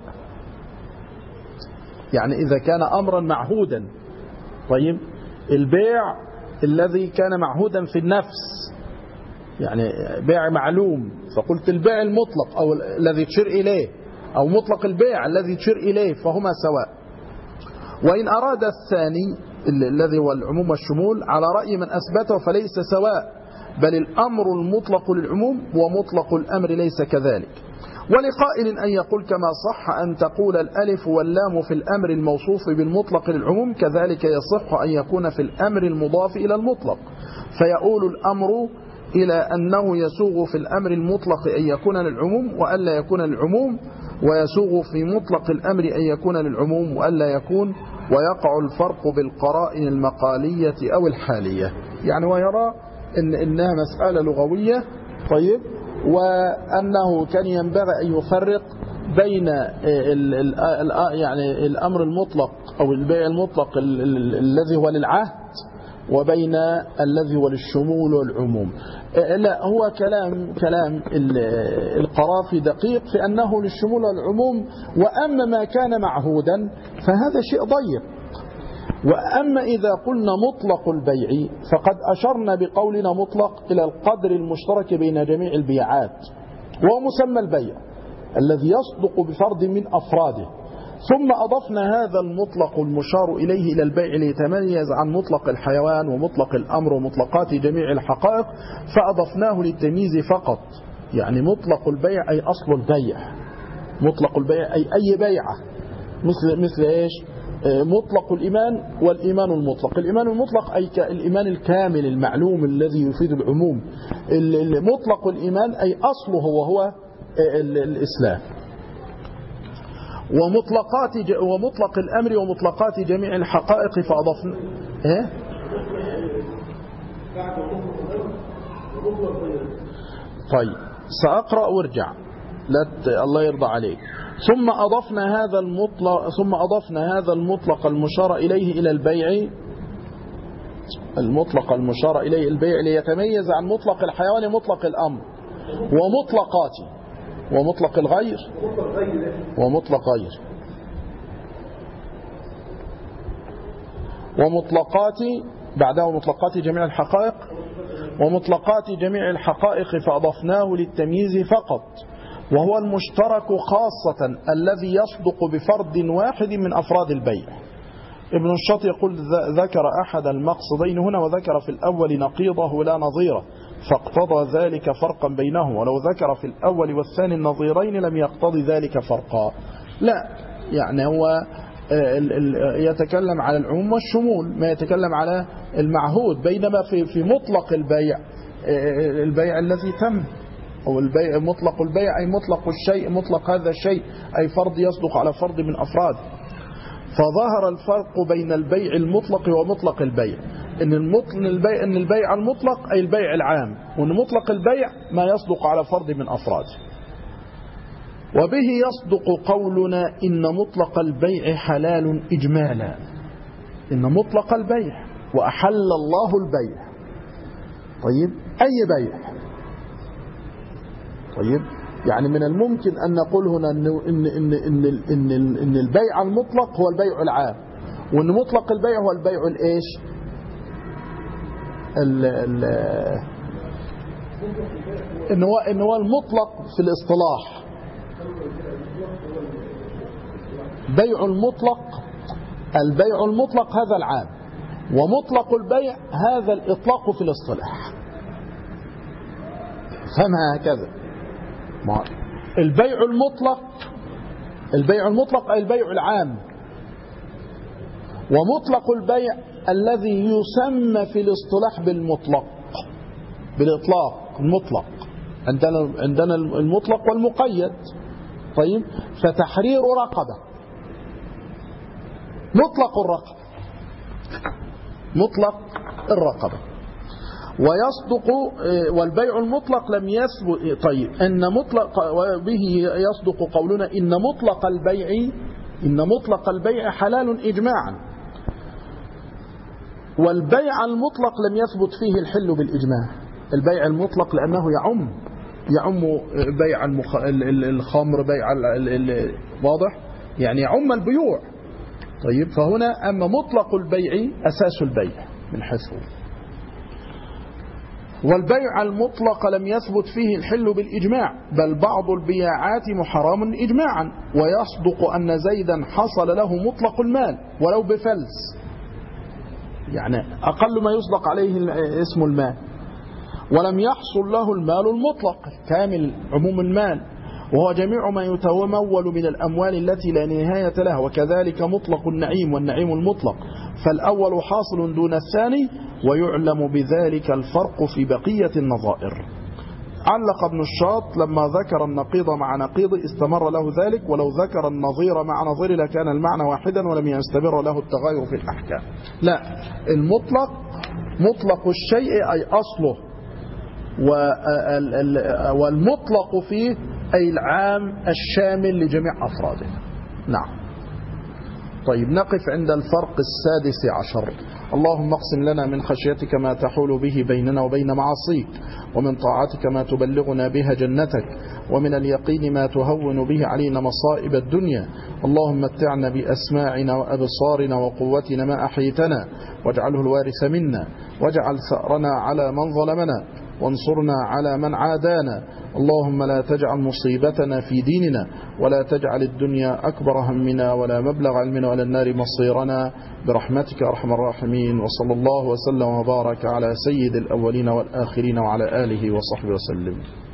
يعني إذا كان أمرا معهودا، طيب البيع الذي كان معهودا في النفس، يعني بيع معلوم، فقلت البيع المطلق أو الذي تشير إليه، أو مطلق البيع الذي تشير إليه، فهما سواء. وإن أراد الثاني الذي هو العموم والشمول على رأي من أثبته فليس سواء، بل الأمر المطلق للعموم ومطلق الأمر ليس كذلك. ولقائل أن يقول كما صح أن تقول الألف واللام في الأمر الموصوف بالمطلق للعموم، كذلك يصح أن يكون في الأمر المضاف إلى المطلق، فيؤول الأمر إلى أنه يسوغ في الأمر المطلق أن يكون للعموم وألا يكون للعموم، ويسوغ في مطلق الأمر أن يكون للعموم وألا يكون، ويقع الفرق بالقرائن المقالية أو الحالية. يعني ويرى إنها مسألة لغوية، طيب، وأنه كان ينبغي أن يفرق بين يعني الأمر المطلق أو البيع المطلق الذي هو للعهد، وبين الذي هو للشمول والعموم. لا، هو كلام القرافي دقيق في أنه للشمول والعموم، وأما ما كان معهودا فهذا شيء ضيق. وأما إذا قلنا مطلق البيع فقد أشرنا بقولنا مطلق إلى القدر المشترك بين جميع البيعات، وهو مسمى البيع الذي يصدق بفرد من أفراده. ثم أضفنا هذا المطلق المشار إليه إلى البيع ليتميز عن مطلق الحيوان ومطلق الأمر ومطلقات جميع الحقائق، فأضفناه للتمييز فقط. يعني مطلق البيع أي أصل البيع، مطلق البيع أي بيعة، مثل إيش؟ مطلق الإيمان والإيمان المطلق. الإيمان المطلق أي الإيمان الكامل المعلوم الذي يفيد العموم. مطلق الإيمان أي أصله وهو الإسلام. ومطلق الأمر ومطلقات جميع الحقائق فأضفنا طيب سأقرأ وارجع، الله يرضى عليك. ثم أضفنا هذا المطلق المشار إليه إلى البيع المطلق المشار إليه البيع ليتميز عن مطلق الحيوان مطلق الأمر ومطلق الغير ومطلقات بعده مطلقات جميع الحقائق ومطلقات جميع الحقائق فأضفناه للتمييز فقط، وهو المشترك خاصة الذي يصدق بفرد واحد من أفراد البيع. ابن الشاط يقول ذكر أحد المقصدين هنا وذكر في الأول نقيضه لا نظيره، فاقتضى ذلك فرقا بينهم، ولو ذكر في الأول والثاني النظيرين لم يقتضي ذلك فرقا. لا، يعني هو يتكلم على العموم والشمول، ما يتكلم على المعهود، بينما في مطلق البيع الذي تم، أو البيع مطلق البيع أي مطلق الشيء، مطلق هذا الشيء أي فرد يصدق على فرد من أفراد. فظهر الفرق بين البيع المطلق ومطلق البيع، إن البيع المطلق أي البيع العام، وإن مطلق البيع ما يصدق على فرد من أفراده. وبه يصدق قولنا إن مطلق البيع حلال إجمالا، إن مطلق البيع وأحل الله البيع. طيب أي بيع؟ طيب يعني من الممكن أن نقول هنا إن البيع المطلق هو البيع العام، وإن مطلق البيع هو البيع الإيش؟ إن هو المطلق في الاصطلاح، البيع المطلق هذا العام، ومطلق البيع هذا الإطلاق في الاصطلاح. فهمها هكذا. البيع المطلق أي البيع العام، ومطلق البيع الذي يسمى في الاصطلاح بالإطلاق المطلق. عندنا المطلق والمقيد. طيب، فتحرير رقبة مطلق الرقبة ويصدق، والبيع المطلق لم يثبت. طيب، أن مطلق، وبه يصدق قولنا إن مطلق البيع حلال إجماعا، والبيع المطلق لم يثبت فيه الحل بالإجماع. البيع المطلق لأنه يعم بيع الخمر، بيع واضح، يعني يعم البيوع. طيب، فهنا أما مطلق البيع أساس البيع من حيث، والبيع المطلق لم يثبت فيه الحل بالإجماع، بل بعض البياعات محرم إجماعا. ويصدق أن زيدا حصل له مطلق المال ولو بفلس، يعني أقل ما يصدق عليه اسم المال، ولم يحصل له المال المطلق كامل عموم المال، وهو جميع ما يتمول من الأموال التي لا نهاية لها. وكذلك مطلق النعيم والنعيم المطلق، فالأول حاصل دون الثاني، ويعلم بذلك الفرق في بقية النظائر. علق ابن الشاط لما ذكر النقيض مع نقيض استمر له ذلك، ولو ذكر النظير مع نظير لكان المعنى واحدا ولم يستمر له التغير في الأحكام. لا، المطلق مطلق الشيء أي أصله، والمطلق فيه أي العام الشامل لجميع أفراده. نعم. طيب، نقف عند الفرق السادس عشر. اللهم اقسم لنا من خشيتك ما تحول به بيننا وبين معاصيك، ومن طاعتك ما تبلغنا بها جنتك، ومن اليقين ما تهون به علينا مصائب الدنيا. اللهم متعنا بأسماعنا وأبصارنا وقوتنا ما أحيتنا، واجعله الوارث منا، واجعل ثأرنا على من ظلمنا، وانصرنا على من عادانا. اللهم لا تجعل مصيبتنا في ديننا، ولا تجعل الدنيا أكبر همنا ولا مبلغ علمنا ولا النار مصيرنا، برحمتك أرحم الراحمين. وصلى الله وسلم وبارك على سيد الأولين والآخرين وعلى آله وصحبه وسلم.